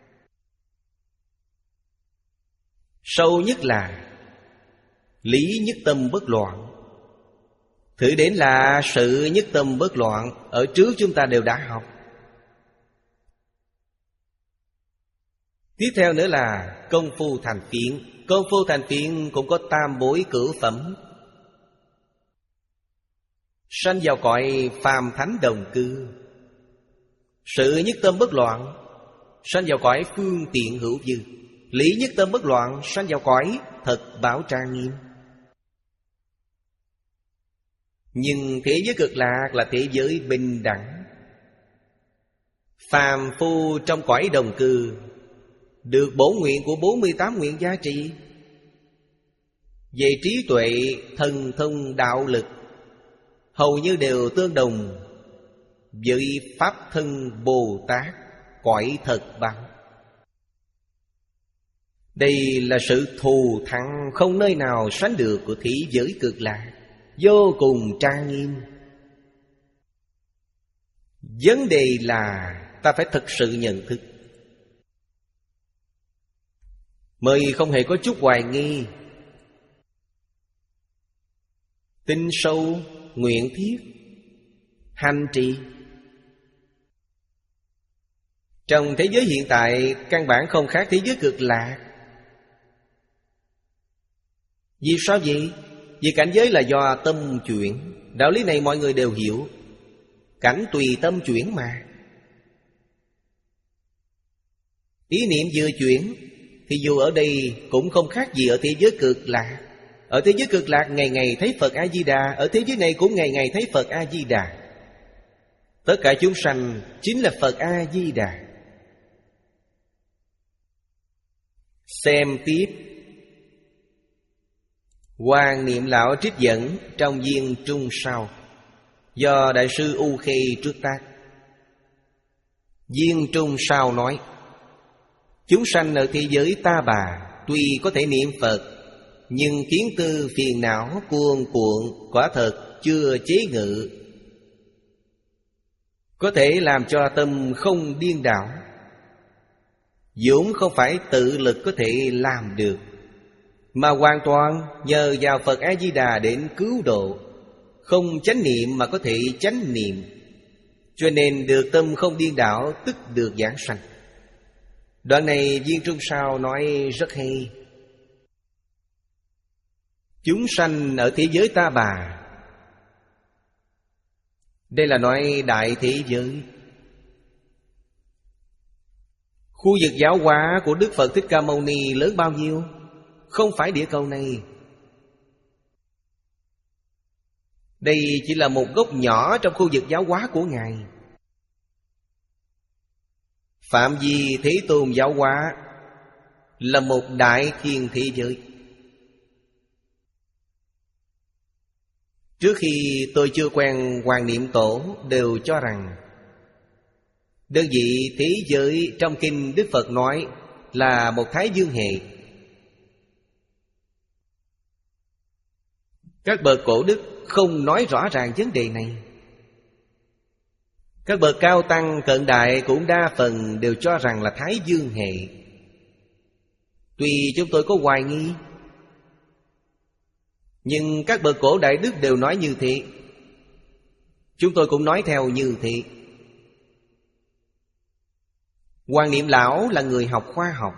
Sâu nhất là lý nhất tâm bất loạn. Thử đến là sự nhất tâm bất loạn, ở trước chúng ta đều đã học. Tiếp theo nữa là công phu thành phiến. Công phu thành phiến cũng có tam bối cửu phẩm. Sanh vào cõi phàm thánh đồng cư, sự nhất tâm bất loạn. Sanh vào cõi phương tiện hữu dư, lý nhất tâm bất loạn. Sanh vào cõi thật bảo trang nghiêm. Nhưng thế giới cực lạc là thế giới bình đẳng. Phàm phu trong cõi đồng cư được bổ nguyện của bốn mươi tám nguyện giá trị. Về trí tuệ, thần thông, đạo lực hầu như đều tương đồng với Pháp thân Bồ Tát cõi thật báo. Đây là sự thù thắng không nơi nào sánh được của thế giới cực lạc, vô cùng trang nghiêm. Vấn đề là ta phải thực sự nhận thức, mới không hề có chút hoài nghi. Tin sâu, nguyện thiết, hành trì. Trong thế giới hiện tại căn bản không khác thế giới cực lạc. Vì sao vậy? Vì cảnh giới là do tâm chuyển. Đạo lý này mọi người đều hiểu. Cảnh tùy tâm chuyển mà. Ý niệm vừa chuyển, thì dù ở đây cũng không khác gì ở thế giới cực lạc. Ở thế giới cực lạc ngày ngày thấy Phật A-di-đà, ở thế giới này cũng ngày ngày thấy Phật A-di-đà. Tất cả chúng sanh chính là Phật A-di-đà. Xem tiếp Hoàng Niệm Lão trích dẫn trong viên trung sau, do Đại sư U Khê trước tác. Viên trung sau nói: chúng sanh ở thế giới Ta Bà tuy có thể niệm Phật, nhưng kiến tư phiền não cuồn cuộn, quả thật chưa chế ngự, có thể làm cho tâm không điên đảo, vốn không phải tự lực có thể làm được, mà hoàn toàn nhờ vào Phật A-di-đà đến cứu độ. Không chánh niệm mà có thể chánh niệm, cho nên được tâm không điên đảo, tức được giảng sanh. Đoạn này viên trung sau nói rất hay. Chúng sanh ở thế giới Ta Bà, đây là nói đại thế giới. Khu vực giáo hóa của Đức Phật Thích Ca Mâu Ni lớn bao nhiêu? Không phải địa cầu này. Đây chỉ là một gốc nhỏ trong khu vực giáo hóa của Ngài. Phạm vi Thế Tôn giáo hóa là một đại thiên thế giới. Trước khi tôi chưa quen Hoàng Niệm Tổ, đều cho rằng đơn vị thế giới trong kinh Đức Phật nói là một Thái Dương hệ. Các bậc cổ đức không nói rõ ràng vấn đề này. Các bậc cao tăng cận đại cũng đa phần đều cho rằng là Thái Dương hệ. Tuy chúng tôi có hoài nghi, nhưng các bậc cổ đại đức đều nói như thế, chúng tôi cũng nói theo như thế. Hoàng Niệm Lão là người học khoa học.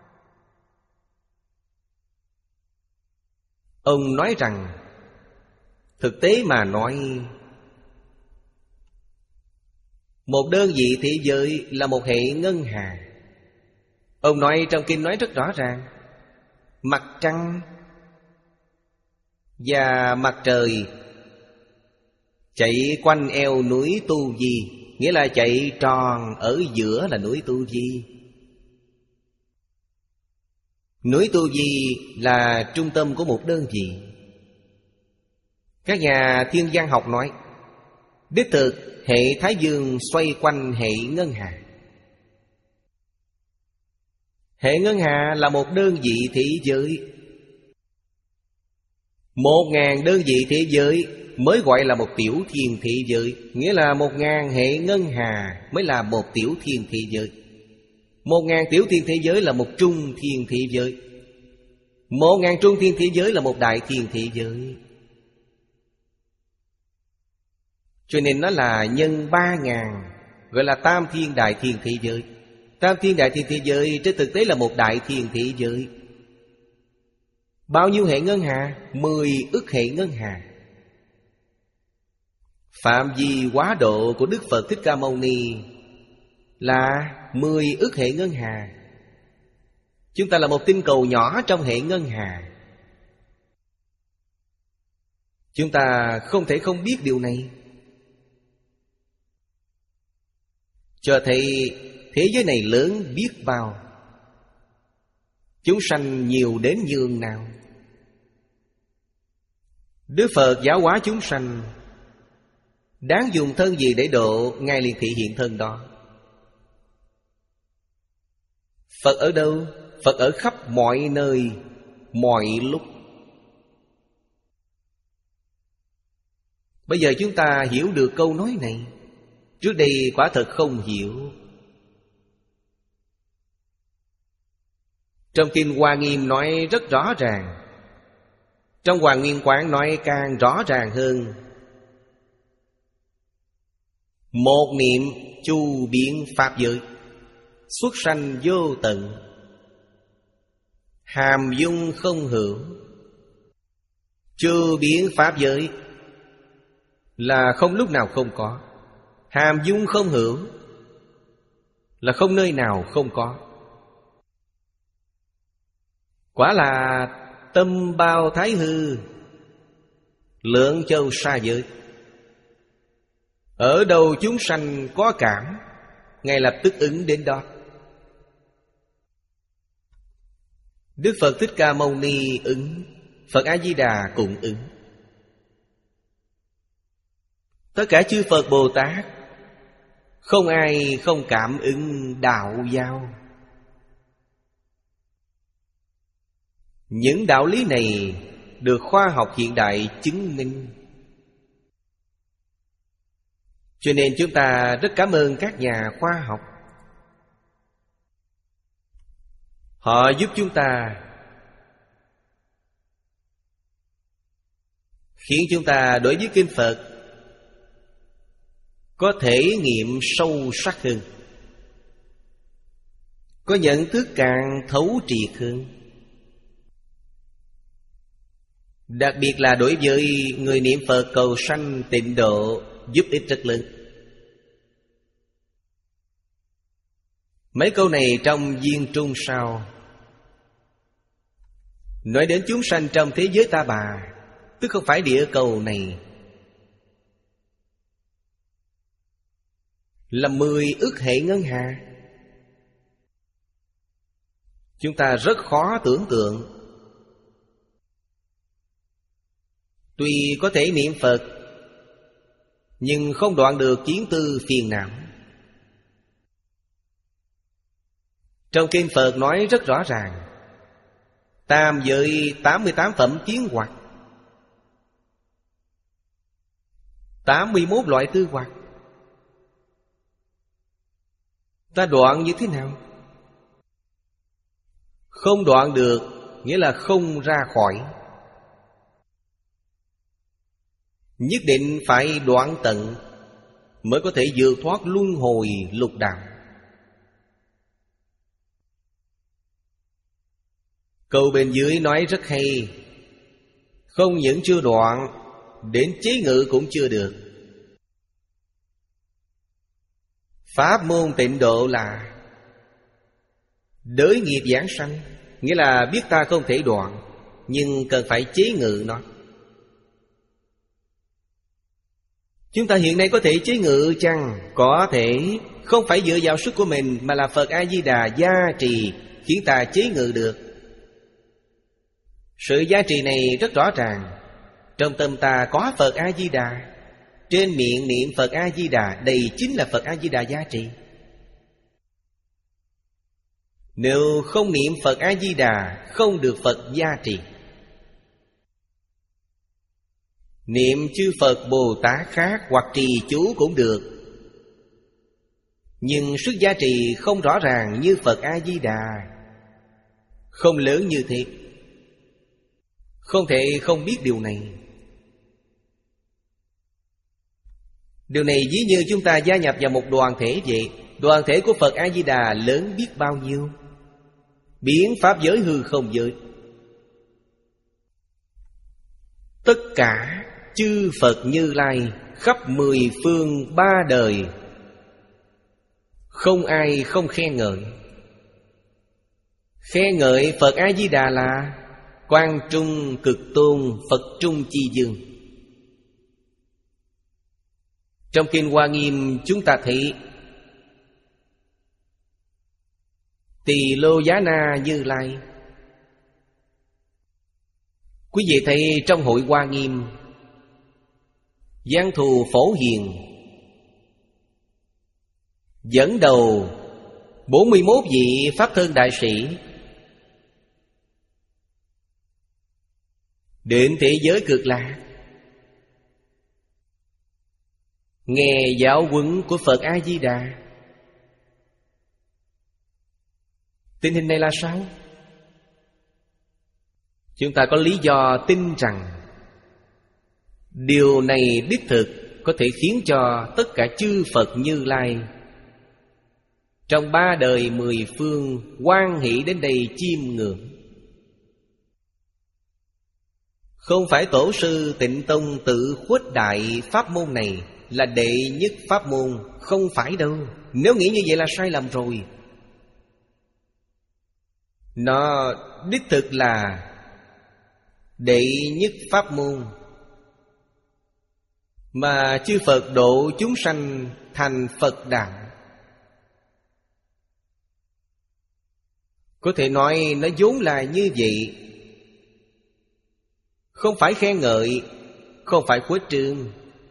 Ông nói rằng thực tế mà nói, một đơn vị thế giới là một hệ ngân hà. Ông nói trong kinh nói rất rõ ràng, mặt trăng và mặt trời chạy quanh eo núi Tu Di, nghĩa là chạy tròn ở giữa là núi Tu Di. Núi Tu Di là trung tâm của một đơn vị. Các nhà thiên văn học nói, đích thực hệ Thái Dương xoay quanh hệ ngân hà. Hệ ngân hà là một đơn vị thế giới. Một ngàn đơn vị thế giới mới gọi là một tiểu thiên thế giới, nghĩa là một ngàn hệ ngân hà mới là một tiểu thiên thế giới. Một ngàn tiểu thiên thế giới là một trung thiên thế giới. Một ngàn trung thiên thế giới là một đại thiên thế giới. Cho nên nó là nhân ba ngàn, gọi là tam thiên đại thiên thế giới. Tam thiên đại thiên thế giới trên thực tế là một đại thiên thế giới. Bao nhiêu hệ ngân hà? Mười ức hệ ngân hà. Phạm vi quá độ của Đức Phật Thích Ca Mâu Ni là mười ức hệ ngân hà. Chúng ta là một tinh cầu nhỏ trong hệ ngân hà. Chúng ta không thể không biết điều này, cho thấy thế giới này lớn biết bao, chúng sanh nhiều đến nhường nào. Đức Phật giáo hóa chúng sanh, đáng dùng thân gì để độ, Ngài liền thị hiện thân đó. Phật ở đâu? Phật ở khắp mọi nơi, mọi lúc. Bây giờ chúng ta hiểu được câu nói này. Trước đây quả thật không hiểu. Trong Kinh Hoa Nghiêm nói rất rõ ràng, trong Hoàng Nguyên Quán nói càng rõ ràng hơn. Một niệm chu biến pháp giới, xuất sanh vô tận, hàm dung không hữu. Chu biến pháp giới là không lúc nào không có, hàm dung không hữu là không nơi nào không có. Quả là tâm bao thái hư, lượng châu xa giới. Ở đâu chúng sanh có cảm, ngay lập tức ứng đến đó. Đức Phật Thích Ca Mâu Ni ứng, Phật A-di-đà cũng ứng. Tất cả chư Phật Bồ Tát, không ai không cảm ứng đạo giao. Những đạo lý này được khoa học hiện đại chứng minh. Cho nên chúng ta rất cảm ơn các nhà khoa học. Họ giúp chúng ta, khiến chúng ta đối với kinh Phật có thể nghiệm sâu sắc hơn, có nhận thức càng thấu triệt hơn. Đặc biệt là đối với người niệm Phật cầu sanh tịnh độ, giúp ích rất lớn. Mấy câu này trong Viên Trung Sao nói đến chúng sanh trong thế giới ta bà, tức không phải địa cầu này, là mười ức hệ ngân hà. Chúng ta rất khó tưởng tượng. Tuy có thể niệm Phật, nhưng không đoạn được kiến tư phiền não. Trong kinh Phật nói rất rõ ràng, tam giới tám mươi tám phẩm kiến hoặc, tám mươi mốt loại tư hoặc. Ta đoạn như thế nào? Không đoạn được nghĩa là không ra khỏi. Nhất định phải đoạn tận mới có thể vượt thoát luân hồi lục đạo. Câu bên dưới nói rất hay, không những chưa đoạn, đến chế ngự cũng chưa được. Pháp môn tịnh độ là đới nghiệp giảng sanh, nghĩa là biết ta không thể đoạn, nhưng cần phải chế ngự nó. Chúng ta hiện nay có thể chế ngự chăng? Có thể. Không phải dựa vào sức của mình, mà là Phật A-di-đà gia trì khiến ta chế ngự được. Sự gia trì này rất rõ ràng. Trong tâm ta có Phật A-di-đà, trên miệng niệm Phật A-di-đà, đây chính là Phật A-di-đà gia trì. Nếu không niệm Phật A-di-đà, không được Phật gia trì. Niệm chư Phật Bồ Tát khác hoặc trì chú cũng được, nhưng sức gia trì không rõ ràng như Phật A-di-đà, không lớn như thế. Không thể không biết điều này. Điều này ví như chúng ta gia nhập vào một đoàn thể vậy. Đoàn thể của Phật A-di-đà lớn biết bao nhiêu, biến pháp giới hư không giới. Tất cả chư Phật Như Lai khắp mười phương ba đời, không ai không khen ngợi. Khen ngợi Phật A-di-đà là Quang Trung Cực Tôn Phật Trung Chi Dương. Trong Kinh Hoa Nghiêm chúng ta thấy Tỳ Lô Giá Na Như Lai. Quý vị thấy trong hội Hoa Nghiêm, Giang Thù Phổ Hiền dẫn đầu bốn mươi mốt vị Pháp Thân Đại Sĩ đến thế giới Cực Lạc, nghe giáo huấn của Phật A-di-đà. Tình hình này là sao? Chúng ta có lý do tin rằng điều này đích thực có thể khiến cho tất cả chư Phật Như Lai trong ba đời mười phương hoan hỷ đến đây chiêm ngưỡng. Không phải Tổ sư Tịnh Tông tự khuếch đại pháp môn này là đệ nhất pháp môn, không phải đâu. Nếu nghĩ như vậy là sai lầm rồi. Nó đích thực là đệ nhất pháp môn mà chư Phật độ chúng sanh thành Phật đạo. Có thể nói nó vốn là như vậy, không phải khen ngợi, không phải khuếch trương.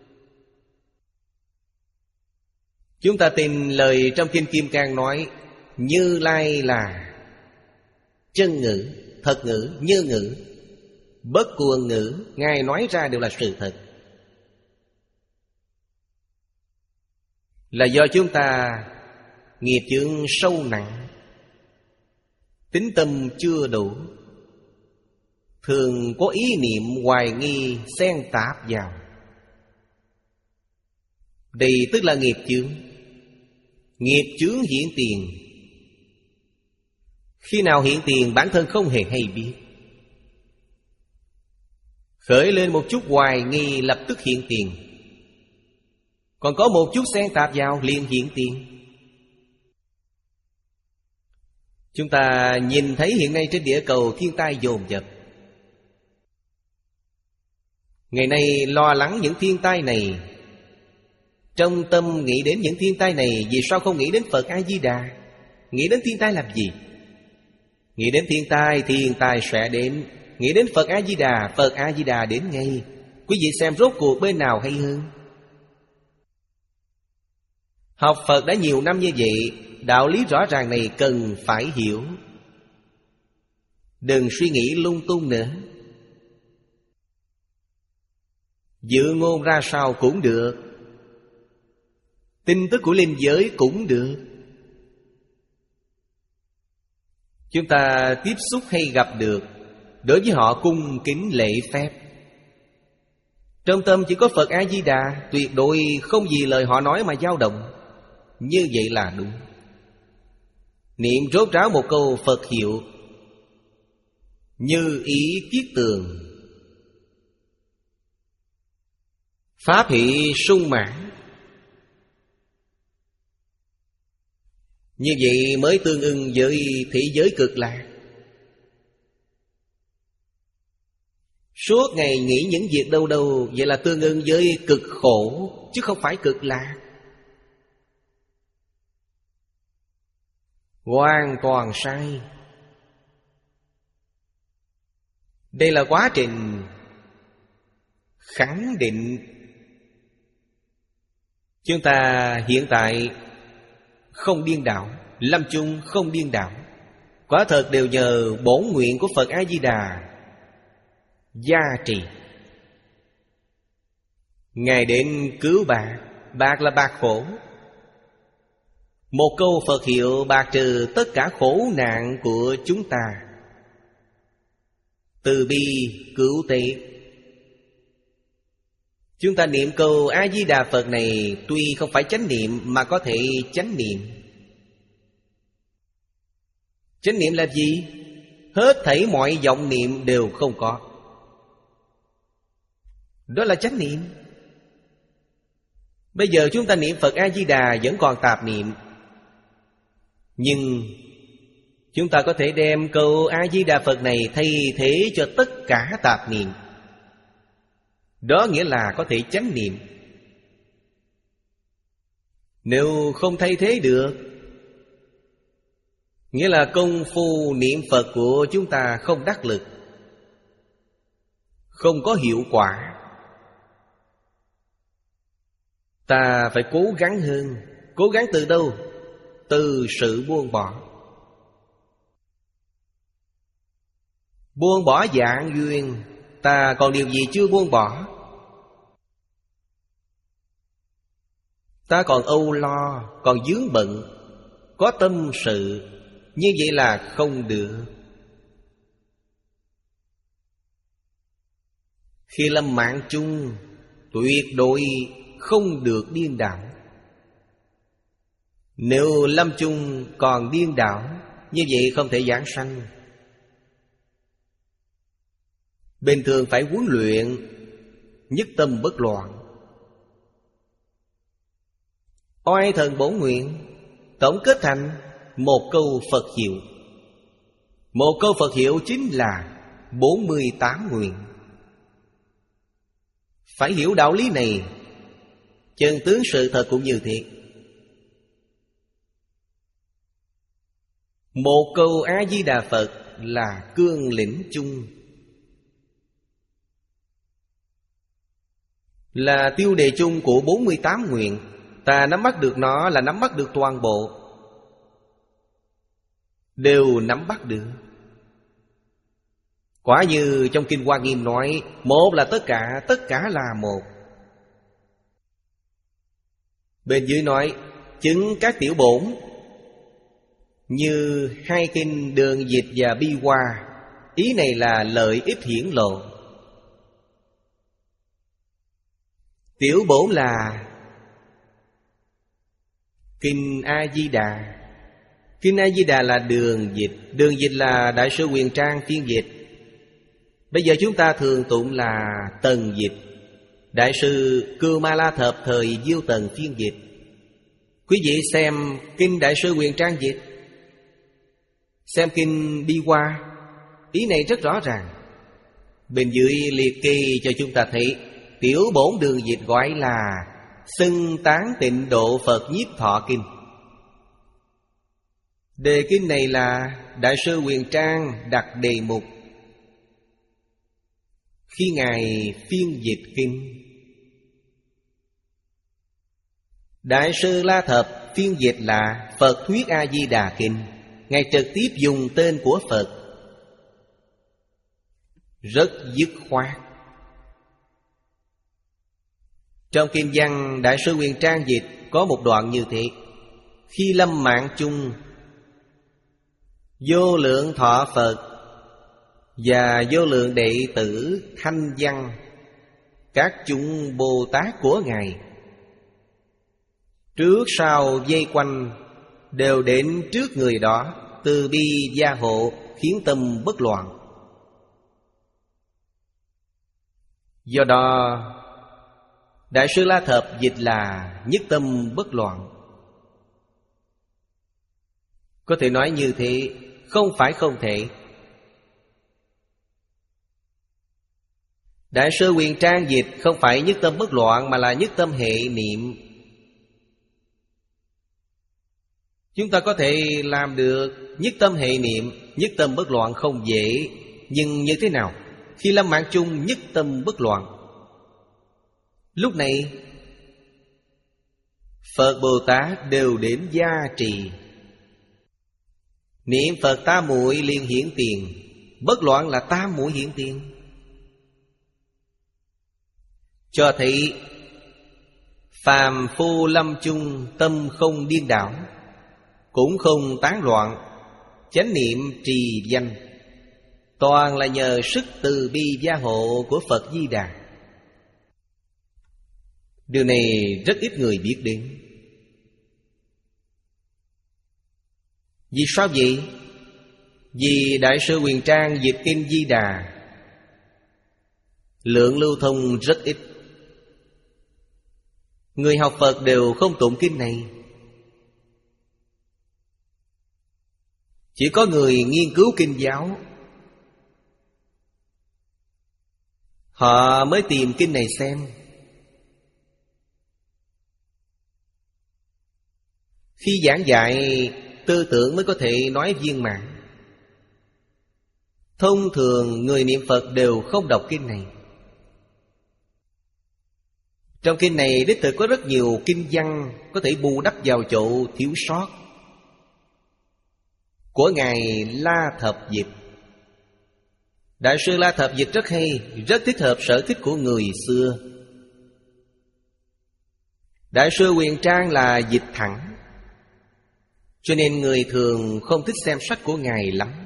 Chúng ta tìm lời trong Kinh Kim Cang nói Như Lai là chân ngữ, thật ngữ, như ngữ, bất cuồng ngữ. Ngài nói ra đều là sự thật. Là do chúng ta nghiệp chướng sâu nặng, tín tâm chưa đủ, thường có ý niệm hoài nghi xen tạp vào. Đây tức là nghiệp chướng. Nghiệp chướng hiện tiền. Khi nào hiện tiền bản thân không hề hay biết. Khởi lên một chút hoài nghi lập tức hiện tiền. Còn có một chút xen tạp vào liền hiện tiền. Chúng ta nhìn thấy hiện nay trên địa cầu thiên tai dồn dập. Ngày nay lo lắng những thiên tai này, trong tâm nghĩ đến những thiên tai này, vì sao không nghĩ đến Phật A-di-đà? Nghĩ đến thiên tai làm gì? Nghĩ đến thiên tai, thiên tai sẽ đến. Nghĩ đến Phật A-di-đà, Phật A-di-đà đến ngay. Quý vị xem rốt cuộc bên nào hay hơn? Học Phật đã nhiều năm như vậy, đạo lý rõ ràng này cần phải hiểu. Đừng suy nghĩ lung tung nữa. Dự ngôn ra sao cũng được, tin tức của linh giới cũng được. Chúng ta tiếp xúc hay gặp được, đối với họ cung kính lễ phép. Trong tâm chỉ có Phật A-di-đà, tuyệt đối không vì lời họ nói mà dao động. Như vậy là đúng. Niệm rốt ráo một câu Phật hiệu, như ý kiết tường, pháp hỷ sung mãn. Như vậy mới tương ưng với thế giới cực lạc. Suốt ngày nghĩ những việc đâu đâu, vậy là tương ưng với cực khổ, chứ không phải cực lạc. Hoàn toàn sai. Đây là quá trình khẳng định. Chúng ta hiện tại không điên đảo, lâm chung không điên đảo, quả thật đều nhờ bổn nguyện của Phật A-di-đà gia trì. Ngài đến cứu bạc, bạc là bạc khổ. Một câu Phật hiệu bạc trừ tất cả khổ nạn của chúng ta. Từ bi cứu tế. Chúng ta niệm câu A-di-đà Phật này tuy không phải chánh niệm mà có thể chánh niệm. Chánh niệm là gì? Hết thảy mọi vọng niệm đều không có. Đó là chánh niệm. Bây giờ chúng ta niệm Phật A-di-đà vẫn còn tạp niệm, nhưng chúng ta có thể đem câu A-di-đà Phật này thay thế cho tất cả tạp niệm. Đó nghĩa là có thể chánh niệm. Nếu không thay thế được, nghĩa là công phu niệm Phật của chúng ta không đắc lực, không có hiệu quả. Ta phải cố gắng hơn. Cố gắng từ đâu? Từ sự buông bỏ. Buông bỏ dạng duyên. Ta còn điều gì chưa buông bỏ? Ta còn âu lo, còn vướng bận, có tâm sự. Như vậy là không được. Khi lâm mạng chung, tuyệt đối không được điên đảo. Nếu lâm chung còn điên đảo, như vậy không thể giảng sanh. Bình thường phải huấn luyện nhất tâm bất loạn. Oai thần bổn nguyện tổng kết thành một câu Phật hiệu. Một câu Phật hiệu chính là bốn mươi tám nguyện. Phải hiểu đạo lý này, chân tướng sự thật cũng như thế. Một câu A-di-đà Phật là cương lĩnh chung, là tiêu đề chung của bốn mươi tám nguyện. Ta nắm bắt được nó là nắm bắt được toàn bộ, đều nắm bắt được. Quả như trong Kinh Hoa Nghiêm nói, một là tất cả, tất cả là một. Bên dưới nói, chứng các tiểu bổn như hai kinh Đường Dịch và Bi Hoa. Ý này là lợi ích hiển lộ. Tiểu bổn là Kinh A-di-đà. Kinh A-di-đà là Đường Dịch. Đường Dịch là Đại sư Huyền Trang phiên dịch. Bây giờ chúng ta thường tụng là Tần Dịch. Đại sư Cưu Ma La Thập thời Diêu Tần phiên dịch. Quý vị xem Kinh Đại sư Huyền Trang dịch, xem Kinh Bi Hoa, ý này rất rõ ràng. Bên dưới liệt kê cho chúng ta thấy tiểu bổn Đường Dịch gọi là Xưng Tán Tịnh Độ Phật Nhiếp Thọ Kinh. Đề kinh này là Đại sư Huyền Trang đặt đề mục khi Ngài phiên dịch kinh. Đại sư La Thập phiên dịch là Phật Thuyết A-di-đà Kinh. Ngài trực tiếp dùng tên của Phật, rất dứt khoát. Trong kinh văn Đại sư Huyền Trang dịch có một đoạn như thế: khi lâm mạng chung, vô lượng thọ Phật và vô lượng đệ tử thanh văn, các chúng Bồ Tát của Ngài, trước sau vây quanh, đều đến trước người đó, từ bi gia hộ, khiến tâm bất loạn. Do đó Đại sư La Thập dịch là nhất tâm bất loạn. Có thể nói như thế, không phải không thể. Đại sư Huyền Trang dịch không phải nhất tâm bất loạn, mà là nhất tâm hệ niệm. Chúng ta có thể làm được nhất tâm hệ niệm, nhất tâm bất loạn không dễ. Nhưng như thế nào? Khi lâm mạng chung nhất tâm bất loạn, lúc này Phật Bồ Tát đều đến gia trì. Niệm Phật tam muội liền hiển tiền. Bất loạn là tam muội hiển tiền, cho thấy phàm phu lâm chung tâm không điên đảo, cũng không tán loạn, chánh niệm trì danh, toàn là nhờ sức từ bi gia hộ của Phật Di Đà. Điều này rất ít người biết đến. Vì sao vậy? Vì Đại sư Huyền Trang dịch kinh Di Đà lượng lưu thông rất ít. Người học Phật đều không tụng kinh này. Chỉ có người nghiên cứu kinh giáo, họ mới tìm kinh này xem. Khi giảng dạy, tư tưởng mới có thể nói viên mãn. Thông thường người niệm Phật đều không đọc kinh này. Trong kinh này đích thực có rất nhiều kinh văn có thể bù đắp vào chỗ thiếu sót của Ngài La Thập dịch. Đại sư La Thập dịch rất hay, rất thích hợp sở thích của người xưa. Đại sư Huyền Trang là dịch thẳng, cho nên người thường không thích xem sách của Ngài lắm.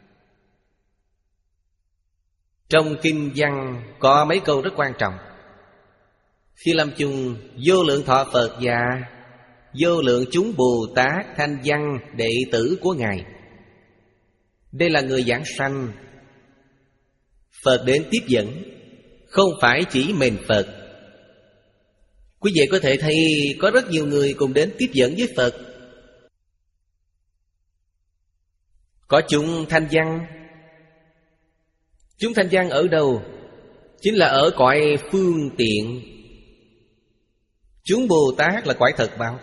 Trong kinh văn có mấy câu rất quan trọng: khi lâm chung vô lượng thọ Phật và vô lượng chúng Bồ Tát thanh văn đệ tử của Ngài. Đây là người giảng sanh, Phật đến tiếp dẫn, không phải chỉ mình Phật. Quý vị có thể thấy có rất nhiều người cùng đến tiếp dẫn với Phật. Có chúng thanh văn. Chúng thanh văn ở đâu? Chính là ở cõi phương tiện. Chúng Bồ Tát là cõi thật báo,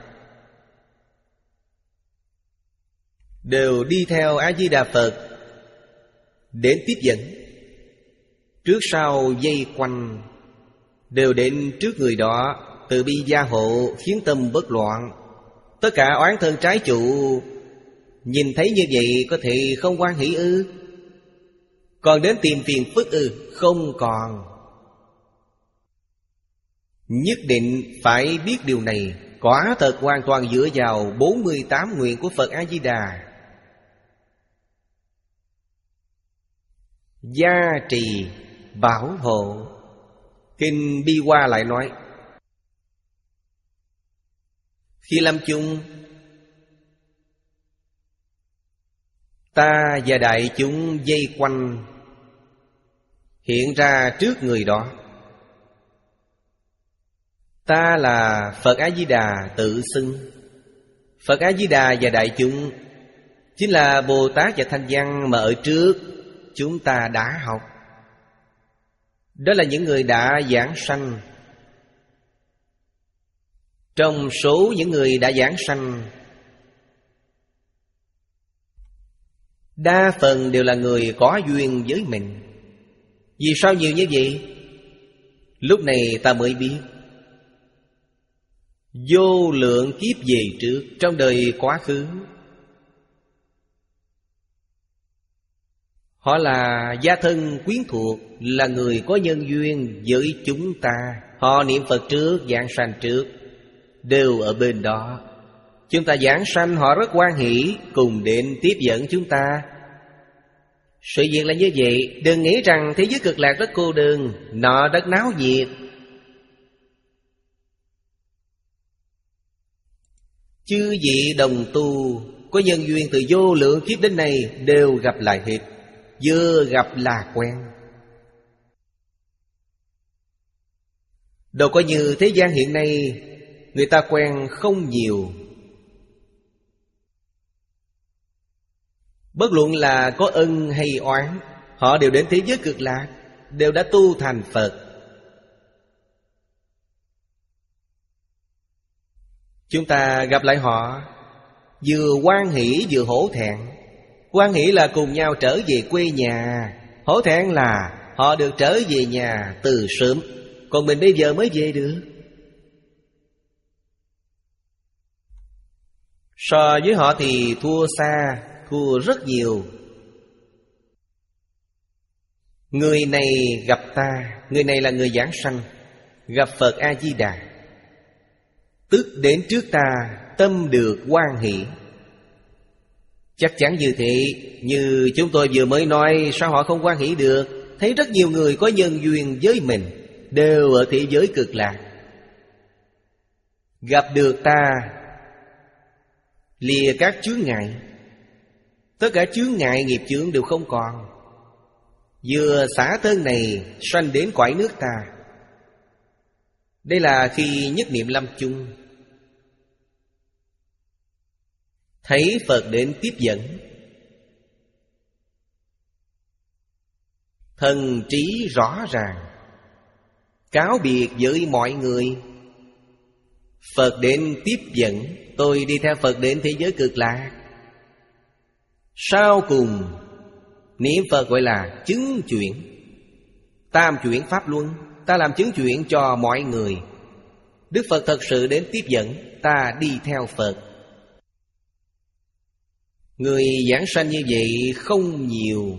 đều đi theo A-di-đà Phật đến tiếp dẫn. Trước sau dây quanh, đều đến trước người đó, từ bi gia hộ, khiến tâm bất loạn. Tất cả oán thân trái chủ nhìn thấy như vậy có thể không hoan hỷ ư? Còn đến tìm phiền phức ư? Không còn. Nhất định phải biết điều này. Quả thật hoàn toàn dựa vào bốn mươi tám nguyện của Phật A-di-đà gia trì bảo hộ. Kinh Bi Hoa lại nói, khi lâm chung, ta và đại chúng vây quanh, hiện ra trước người đó. Ta là Phật A-di-đà tự xưng. Phật A-di-đà và đại chúng chính là Bồ Tát và Thanh Văn mà ở trước chúng ta đã học. Đó là những người đã giảng sanh. Trong số những người đã giảng sanh, đa phần đều là người có duyên với mình. Vì sao nhiều như vậy? Lúc này ta mới biết, vô lượng kiếp về trước, trong đời quá khứ, họ là gia thân quyến thuộc, là người có nhân duyên với chúng ta. Họ niệm Phật trước, giảng sanh trước, đều ở bên đó. Chúng ta giảng sanh, họ rất hoan hỷ, cùng đến tiếp dẫn chúng ta. Sự việc là như vậy. Đừng nghĩ rằng thế giới cực lạc rất cô đơn, nọ rất náo nhiệt. Chư vị đồng tu có nhân duyên từ vô lượng kiếp đến nay đều gặp lại hết. Vừa gặp là quen. Đâu có như thế gian hiện nay, người ta quen không nhiều. Bất luận là có ân hay oán, họ đều đến thế giới cực lạc, đều đã tu thành Phật. Chúng ta gặp lại họ, vừa hoan hỷ vừa hổ thẹn. Hoan hỷ là cùng nhau trở về quê nhà, hổ thẹn là họ được trở về nhà từ sớm, còn mình bây giờ mới về được. So với họ thì thua xa, thua rất nhiều. Người này gặp ta, người này là người giảng sanh, gặp Phật A-di-đà, tức đến trước ta, tâm được hoan hỷ. Chắc chắn như thế. Như chúng tôi vừa mới nói, sao họ không hoan hỷ được? Thấy rất nhiều người có nhân duyên với mình, đều ở thế giới cực lạc. Gặp được ta, lìa các chướng ngại, tất cả chướng ngại nghiệp chướng đều không còn. Vừa xả thân này, sanh đến cõi nước ta. Đây là khi nhất niệm lâm chung, thấy Phật đến tiếp dẫn, thần trí rõ ràng, cáo biệt với mọi người. Phật đến tiếp dẫn, tôi đi theo Phật đến thế giới cực lạc. Sau cùng niệm Phật gọi là chứng chuyển. Tam chuyển pháp luân, ta làm chứng chuyển cho mọi người. Đức Phật thật sự đến tiếp dẫn, ta đi theo Phật. Người giảng sanh như vậy không nhiều.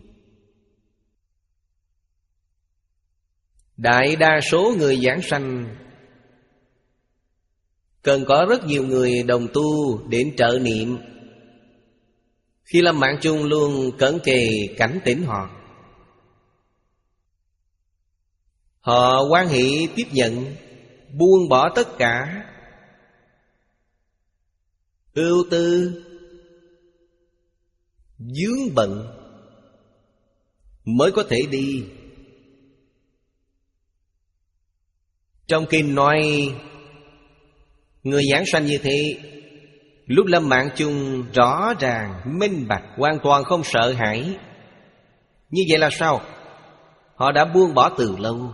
Đại đa số người giảng sanh cần có rất nhiều người đồng tu đến trợ niệm. Khi lâm mạng chung luôn cẩn kề cảnh tỉnh họ. Họ hoan hỷ tiếp nhận, buông bỏ tất cả ưu tư vướng bận mới có thể đi. Trong kinh nói, người giảng sanh như thế Lúc lâm mạng chung rõ ràng, minh bạch, hoàn toàn không sợ hãi. Như vậy là sao? Họ đã buông bỏ từ lâu.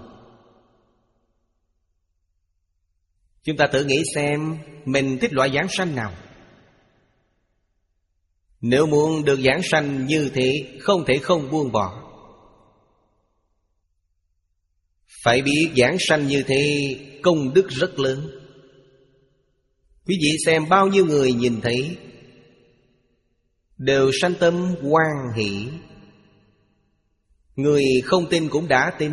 Chúng ta tự nghĩ xem mình thích loại giảng sanh nào. Nếu muốn được giảng sanh như thế, không thể không buông bỏ. Phải biết giảng sanh như thế công đức rất lớn. Quý vị xem bao nhiêu người nhìn thấy đều sanh tâm hoan hỷ. Người không tin cũng đã tin.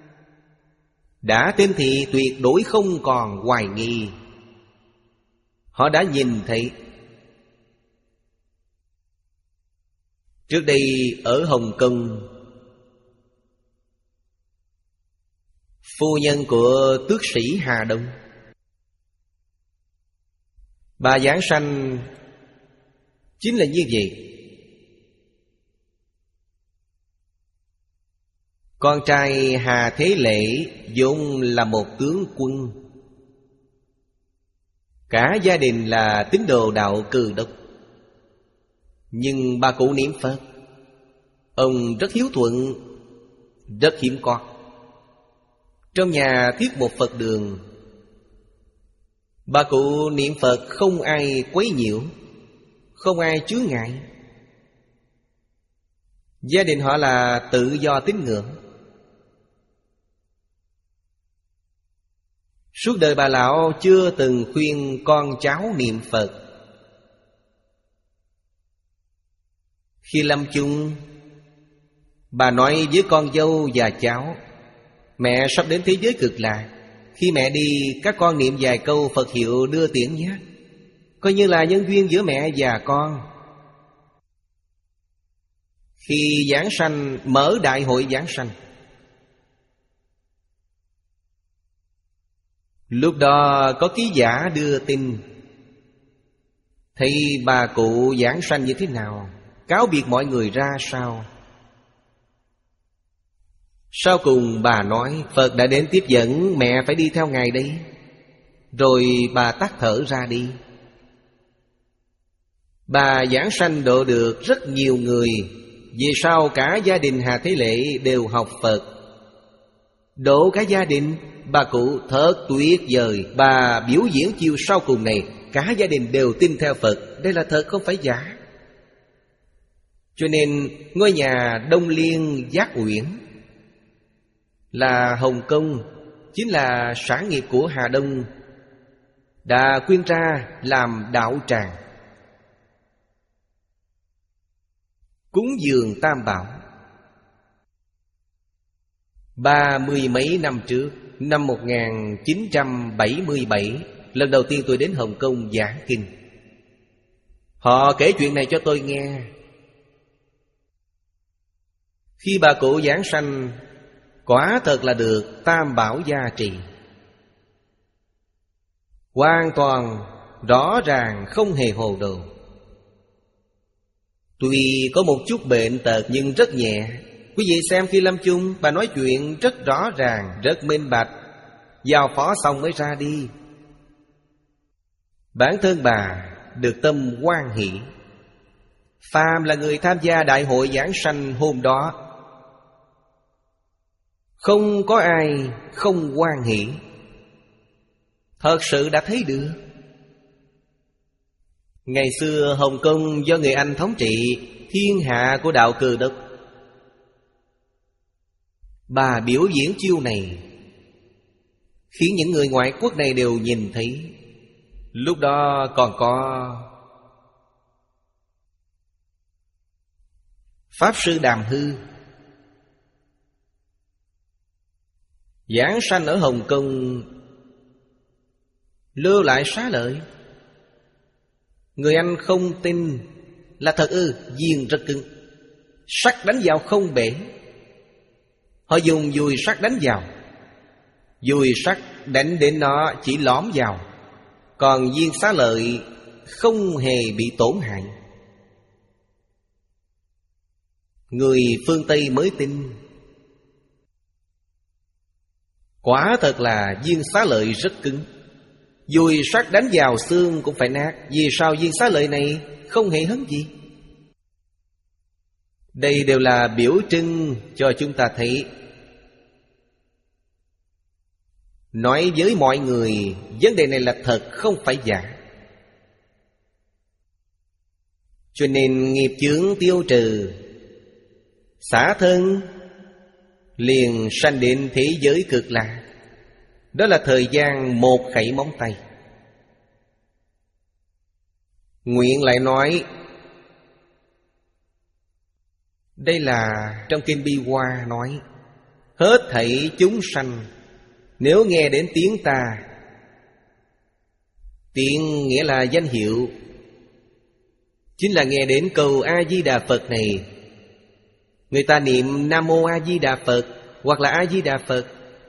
Đã tin thì tuyệt đối không còn hoài nghi. Họ đã nhìn thấy. Trước đây ở Hồng Kông, phu nhân của tước sĩ Hà Đông, bà giảng sanh chính là như vậy. Con trai Hà Thế Lễ vốn là một tướng quân, cả gia đình là tín đồ đạo Cừ Đốc. Nhưng bà cụ niệm Phật. Ông rất hiếu thuận, rất hiếm có. Trong nhà thiết một Phật đường. Bà cụ niệm Phật không ai quấy nhiễu, không ai chướng ngại. Gia đình họ là tự do tín ngưỡng. Suốt đời bà lão chưa từng khuyên con cháu niệm Phật. Khi lâm chung, bà nói với con dâu và cháu: mẹ sắp đến thế giới cực lạc. Khi mẹ đi, các con niệm vài câu Phật hiệu đưa tiễn nhé, coi như là nhân duyên giữa mẹ và con. Khi giảng sanh, mở đại hội giảng sanh, lúc đó có ký giả đưa tin, thấy bà cụ giảng sanh như thế nào, cáo biệt mọi người ra sao. Sau cùng bà nói: Phật đã đến tiếp dẫn, mẹ phải đi theo Ngài đây. Rồi bà tắt thở ra đi. Bà giảng sanh độ được rất nhiều người. Về sau cả gia đình Hà Thế Lễ đều học Phật. Độ cả gia đình, bà cụ thật tuyệt vời. Bà biểu diễn chiêu sau cùng này, cả gia đình đều tin theo Phật. Đây là thật, không phải giả. Cho nên ngôi nhà Đông Liên Giác Uyển là Hồng Kông, chính là sản nghiệp của Hà Đông, đã khuyên ra làm đạo tràng, cúng dường Tam Bảo. Ba mươi mấy năm trước, năm một nghìn chín trăm bảy mươi bảy, lần đầu tiên tôi đến Hồng Kông giảng kinh. Họ kể chuyện này cho tôi nghe. Khi bà cụ giảng sanh, quả thật là được Tam Bảo gia trì, hoàn toàn rõ ràng, không hề hồ đồ. Tuy có một chút bệnh tật nhưng rất nhẹ. Quý vị xem khi lâm chung, bà nói chuyện rất rõ ràng, rất minh bạch. Giao phó xong mới ra đi. Bản thân bà được tâm hoan hỷ. Phàm là người tham gia đại hội giảng sanh hôm đó, không có ai không hoan hỷ. Thật sự đã thấy được. Ngày xưa Hồng Kông do người Anh thống trị, thiên hạ của đạo Cừ Đốc. Bà biểu diễn chiêu này khiến những người ngoại quốc này đều nhìn thấy. Lúc đó còn có Pháp Sư Đàm Hư giảng sanh ở Hồng Kông, lưu lại xá lợi. Người Anh không tin là thật ư? Viên rất cứng, sắt đánh vào không bể. Họ dùng dùi sắt đánh vào, dùi sắt đánh đến nó chỉ lõm vào, còn viên xá lợi không hề bị tổn hại. Người phương Tây mới tin. Quả thật là viên xá lợi rất cứng. Dùi sắt đánh vào xương cũng phải nát. Vì sao viên xá lợi này không hề hấn gì? Đây đều là biểu trưng cho chúng ta thấy, nói với mọi người vấn đề này là thật, không phải giả. Cho nên nghiệp chướng tiêu trừ, xả thân, liền sanh đến thế giới cực lạc. Đó là thời gian một khẩy móng tay. Nguyện lại nói, đây là trong kinh Bi Hoa nói, hết thảy chúng sanh nếu nghe đến tiếng ta, tiếng nghĩa là danh hiệu, chính là nghe đến câu A-di-đà Phật này. Người ta niệm Nam Mô A-di-đà Phật hoặc là A-di-đà Phật,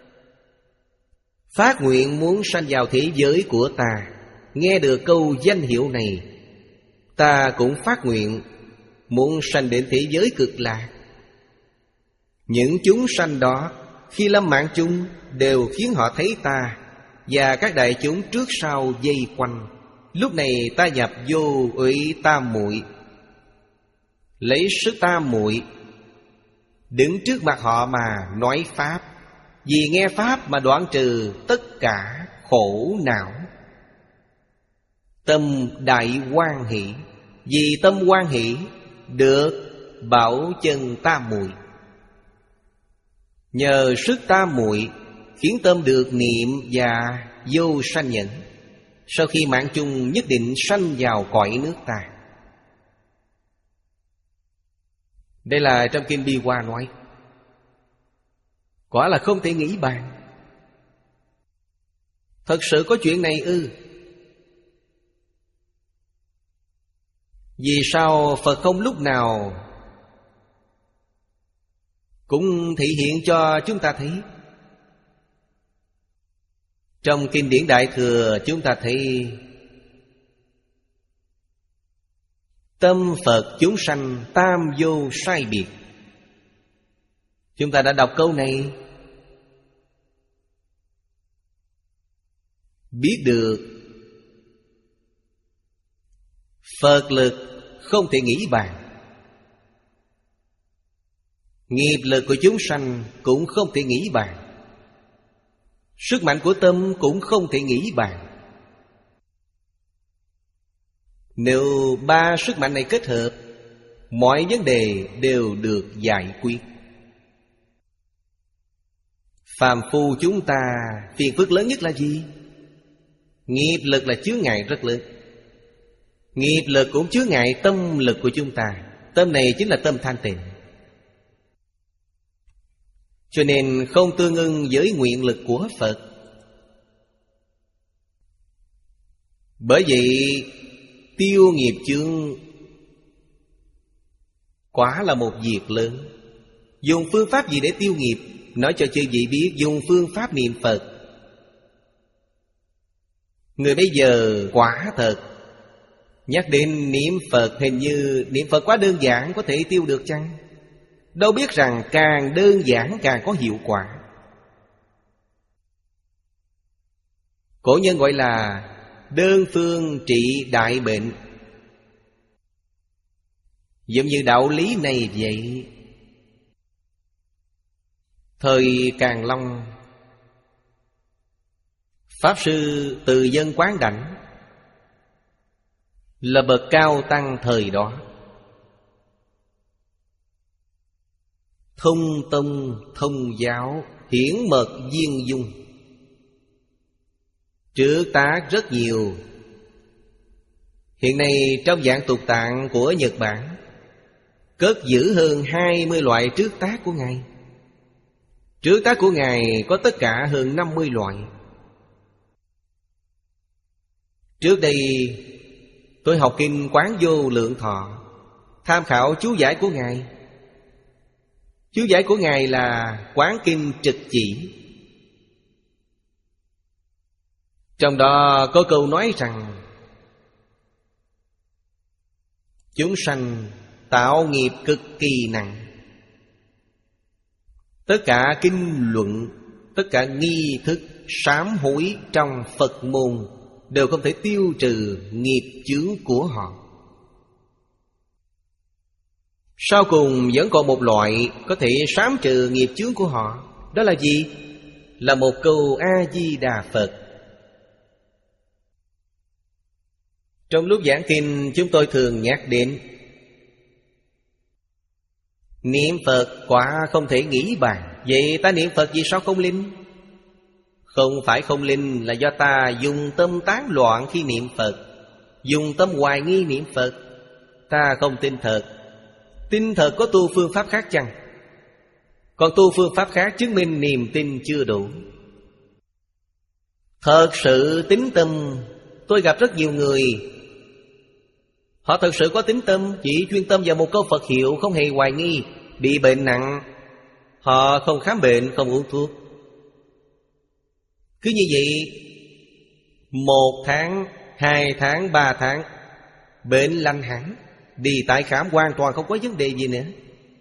phát nguyện muốn sanh vào thế giới của ta. Nghe được câu danh hiệu này, ta cũng phát nguyện muốn sanh đến thế giới cực lạc. Những chúng sanh đó khi lâm mạng chung đều khiến họ thấy ta, và các đại chúng trước sau vây quanh. Lúc này ta nhập vô ủy tam muội, lấy sức tam muội đứng trước mặt họ mà nói pháp. Vì nghe pháp mà đoạn trừ tất cả khổ não. Tâm đại hoan hỷ, vì tâm hoan hỷ được bảo chân tam muội. Nhờ sức tam muội khiến tâm được niệm và vô sanh nhẫn. Sau khi mạng chung nhất định sanh vào cõi nước ta. Đây là trong kinh Bi Hoa nói. Quả là không thể nghĩ bàn. Thật sự có chuyện này ư? Vì sao Phật không lúc nào cũng thể hiện cho chúng ta thấy? Trong kinh điển Đại Thừa chúng ta thấy tâm Phật chúng sanh tam vô sai biệt. Chúng ta đã đọc câu này, biết được Phật lực không thể nghĩ bàn, nghiệp lực của chúng sanh cũng không thể nghĩ bàn, sức mạnh của tâm cũng không thể nghĩ bàn. Nếu ba sức mạnh này kết hợp, mọi vấn đề đều được giải quyết. Phàm phu chúng ta phiền phức lớn nhất là gì? Nghiệp lực là chướng ngại rất lớn. Nghiệp lực cũng chướng ngại tâm lực của chúng ta. Tâm này chính là tâm thanh tịnh. Cho nên không tương ưng với nguyện lực của Phật. Bởi vậy tiêu nghiệp chướng quả là một việc lớn. Dùng phương pháp gì để tiêu nghiệp? Nói cho chư vị biết, dùng phương pháp niệm Phật. Người bây giờ quả thật nhắc đến niệm Phật, hình như niệm Phật quá đơn giản, có thể tiêu được chăng? Đâu biết rằng càng đơn giản càng có hiệu quả. Cổ nhân gọi là đơn phương trị đại bệnh. Giống như đạo lý này vậy. Thời Càn Long, Pháp Sư Từ Dân Quán Đảnh là bậc cao tăng thời đó, thông tông thông giáo, hiển mật viên dung, trước tác rất nhiều. Hiện nay trong dạng tục tạng của Nhật Bản cất giữ hơn hai mươi loại trước tác của Ngài. Trước tác của Ngài có tất cả hơn năm mươi loại. Trước đây tôi học kinh Quán Vô Lượng Thọ, tham khảo chú giải của Ngài. Chú giải của Ngài là Quán Kinh Trực Chỉ. Trong đó có câu nói rằng chúng sanh tạo nghiệp cực kỳ nặng. Tất cả kinh luận, tất cả nghi thức sám hối trong Phật môn đều không thể tiêu trừ nghiệp chướng của họ. Sau cùng vẫn còn một loại có thể xám trừ nghiệp chướng của họ. Đó là gì? Là một câu A-di-đà Phật. Trong lúc giảng kinh chúng tôi thường nhắc đến niệm Phật quả không thể nghĩ bàn. Vậy ta niệm Phật vì sao không linh? Không phải không linh, là do ta dùng tâm tán loạn khi niệm Phật, dùng tâm hoài nghi niệm Phật. Ta không tin thật. Tin thật có tu phương pháp khác chăng? Còn tu phương pháp khác chứng minh niềm tin chưa đủ. Thật sự tín tâm. Tôi gặp rất nhiều người, họ thật sự có tín tâm, chỉ chuyên tâm vào một câu Phật hiệu, không hề hoài nghi. Bị bệnh nặng, họ không khám bệnh, không uống thuốc. Cứ như vậy, một tháng, hai tháng, ba tháng, bệnh lành hẳn, đi tái khám hoàn toàn không có vấn đề gì nữa.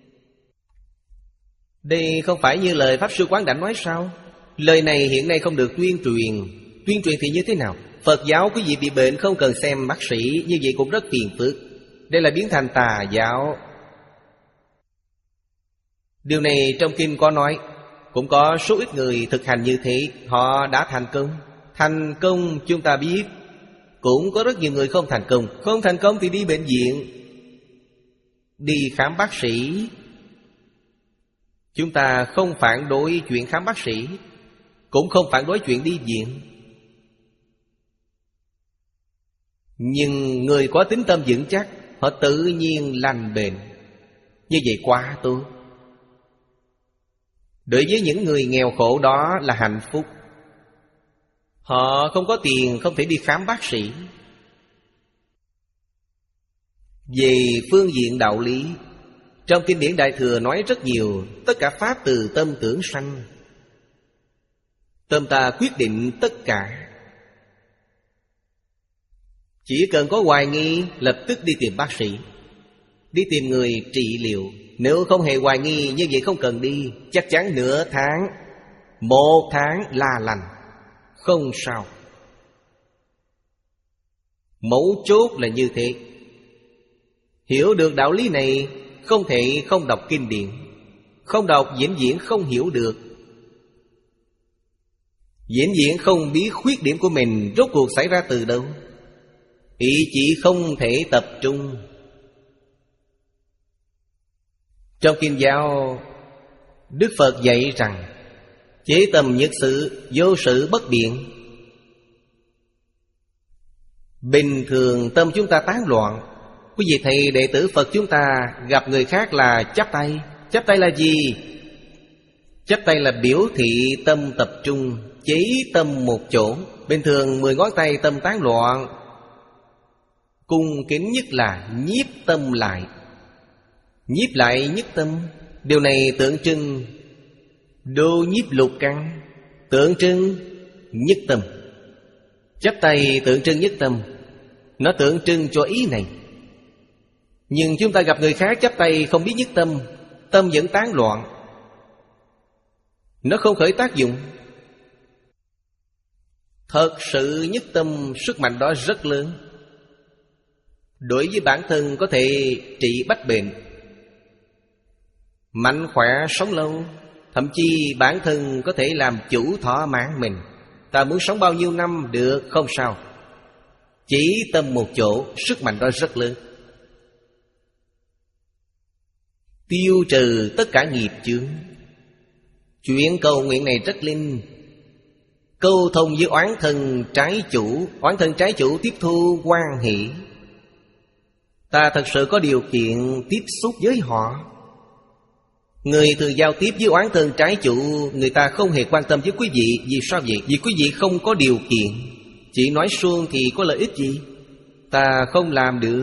Đây không phải như lời Pháp Sư Quán Đảnh nói sao? Lời này hiện nay không được tuyên truyền. Tuyên truyền thì như thế nào? Phật giáo quý vị bị bệnh không cần xem bác sĩ, như vậy cũng rất phiền phức. Đây là biến thành tà giáo. Điều này trong kinh có nói. Cũng có số ít người thực hành như thế, họ đã thành công. Thành công chúng ta biết. Cũng có rất nhiều người không thành công. Không thành công thì đi bệnh viện, đi khám bác sĩ. Chúng ta không phản đối chuyện khám bác sĩ, cũng không phản đối chuyện đi viện. Nhưng người có tín tâm vững chắc, họ tự nhiên lành bệnh. Như vậy quá tốt. Đối với những người nghèo khổ đó là hạnh phúc. Họ không có tiền, không thể đi khám bác sĩ. Về phương diện đạo lý, trong kinh điển Đại Thừa nói rất nhiều. Tất cả pháp từ tâm tưởng sanh. Tâm ta quyết định tất cả. Chỉ cần có hoài nghi, lập tức đi tìm bác sĩ, đi tìm người trị liệu. Nếu không hề hoài nghi, như vậy không cần đi. Chắc chắn nửa tháng, một tháng là lành, không sao. Mấu chốt là như thế. Hiểu được đạo lý này, không thể không đọc kinh điển. Không đọc vĩnh viễn không hiểu được. Vĩnh viễn không biết khuyết điểm của mình rốt cuộc xảy ra từ đâu. Ý chỉ không thể tập trung. Trong kinh giáo, Đức Phật dạy rằng chế tâm nhất sự, vô sự bất biện. Bình thường tâm chúng ta tán loạn. Quý vị thầy đệ tử Phật chúng ta gặp người khác là chắp tay. Chắp tay là gì? Chắp tay là biểu thị tâm tập trung, chế tâm một chỗ. Bình thường mười ngón tay tâm tán loạn, cung kính nhất là nhiếp tâm lại. Nhiếp lại nhất tâm. Điều này tượng trưng đô nhiếp lục căn, tượng trưng nhất tâm. Chắp tay tượng trưng nhất tâm, nó tượng trưng cho ý này. Nhưng chúng ta gặp người khác chắp tay không biết nhất tâm, tâm vẫn tán loạn, nó không khởi tác dụng. Thật sự nhất tâm, sức mạnh đó rất lớn. Đối với bản thân có thể trị bách bệnh, mạnh khỏe sống lâu. Thậm chí bản thân có thể làm chủ thọ mạng mình. Ta muốn sống bao nhiêu năm được, không sao. Chỉ tâm một chỗ, sức mạnh đó rất lớn. Tiêu trừ tất cả nghiệp chướng. Chuyện cầu nguyện này rất linh. Câu thông với oán thân trái chủ. Oán thân trái chủ tiếp thu hoan hỷ. Ta thật sự có điều kiện tiếp xúc với họ. Người thường giao tiếp với oán thân trái chủ, người ta không hề quan tâm với quý vị. Vì sao vậy? Vì quý vị không có điều kiện. Chỉ nói suông thì có lợi ích gì? Ta không làm được.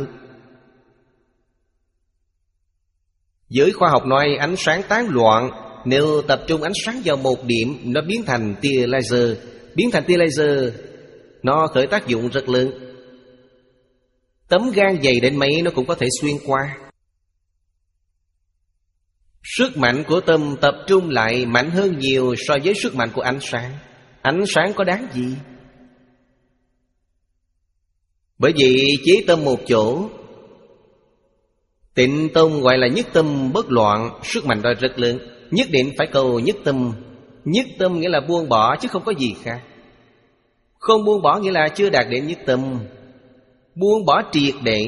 Giới khoa học nói ánh sáng tán loạn. Nếu tập trung ánh sáng vào một điểm, nó biến thành tia laser. Biến thành tia laser, nó khởi tác dụng rất lớn. Tấm gan dày đến mấy nó cũng có thể xuyên qua. Sức mạnh của tâm tập trung lại mạnh hơn nhiều so với sức mạnh của ánh sáng. Ánh sáng có đáng gì? Bởi vì chế tâm một chỗ. Tịnh tông gọi là nhất tâm bất loạn. Sức mạnh đó rất lớn. Nhất định phải cầu nhất tâm. Nhất tâm nghĩa là buông bỏ chứ không có gì khác. Không buông bỏ nghĩa là chưa đạt đến nhất tâm. Buông bỏ triệt để.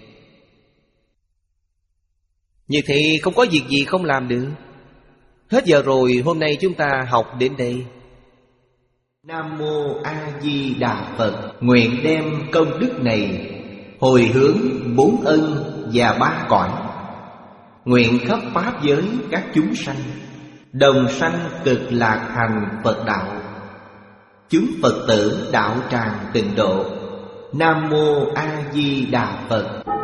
Như thế không có việc gì không làm được. Hết giờ rồi, hôm nay chúng ta học đến đây. Nam Mô A Di Đà Phật. Nguyện đem công đức này hồi hướng bốn ân và ba cõi. Nguyện khắp pháp giới các chúng sanh đồng sanh cực lạc thành Phật đạo. Chúng Phật tử đạo tràng tịnh độ. Nam Mô A Di Đà Phật.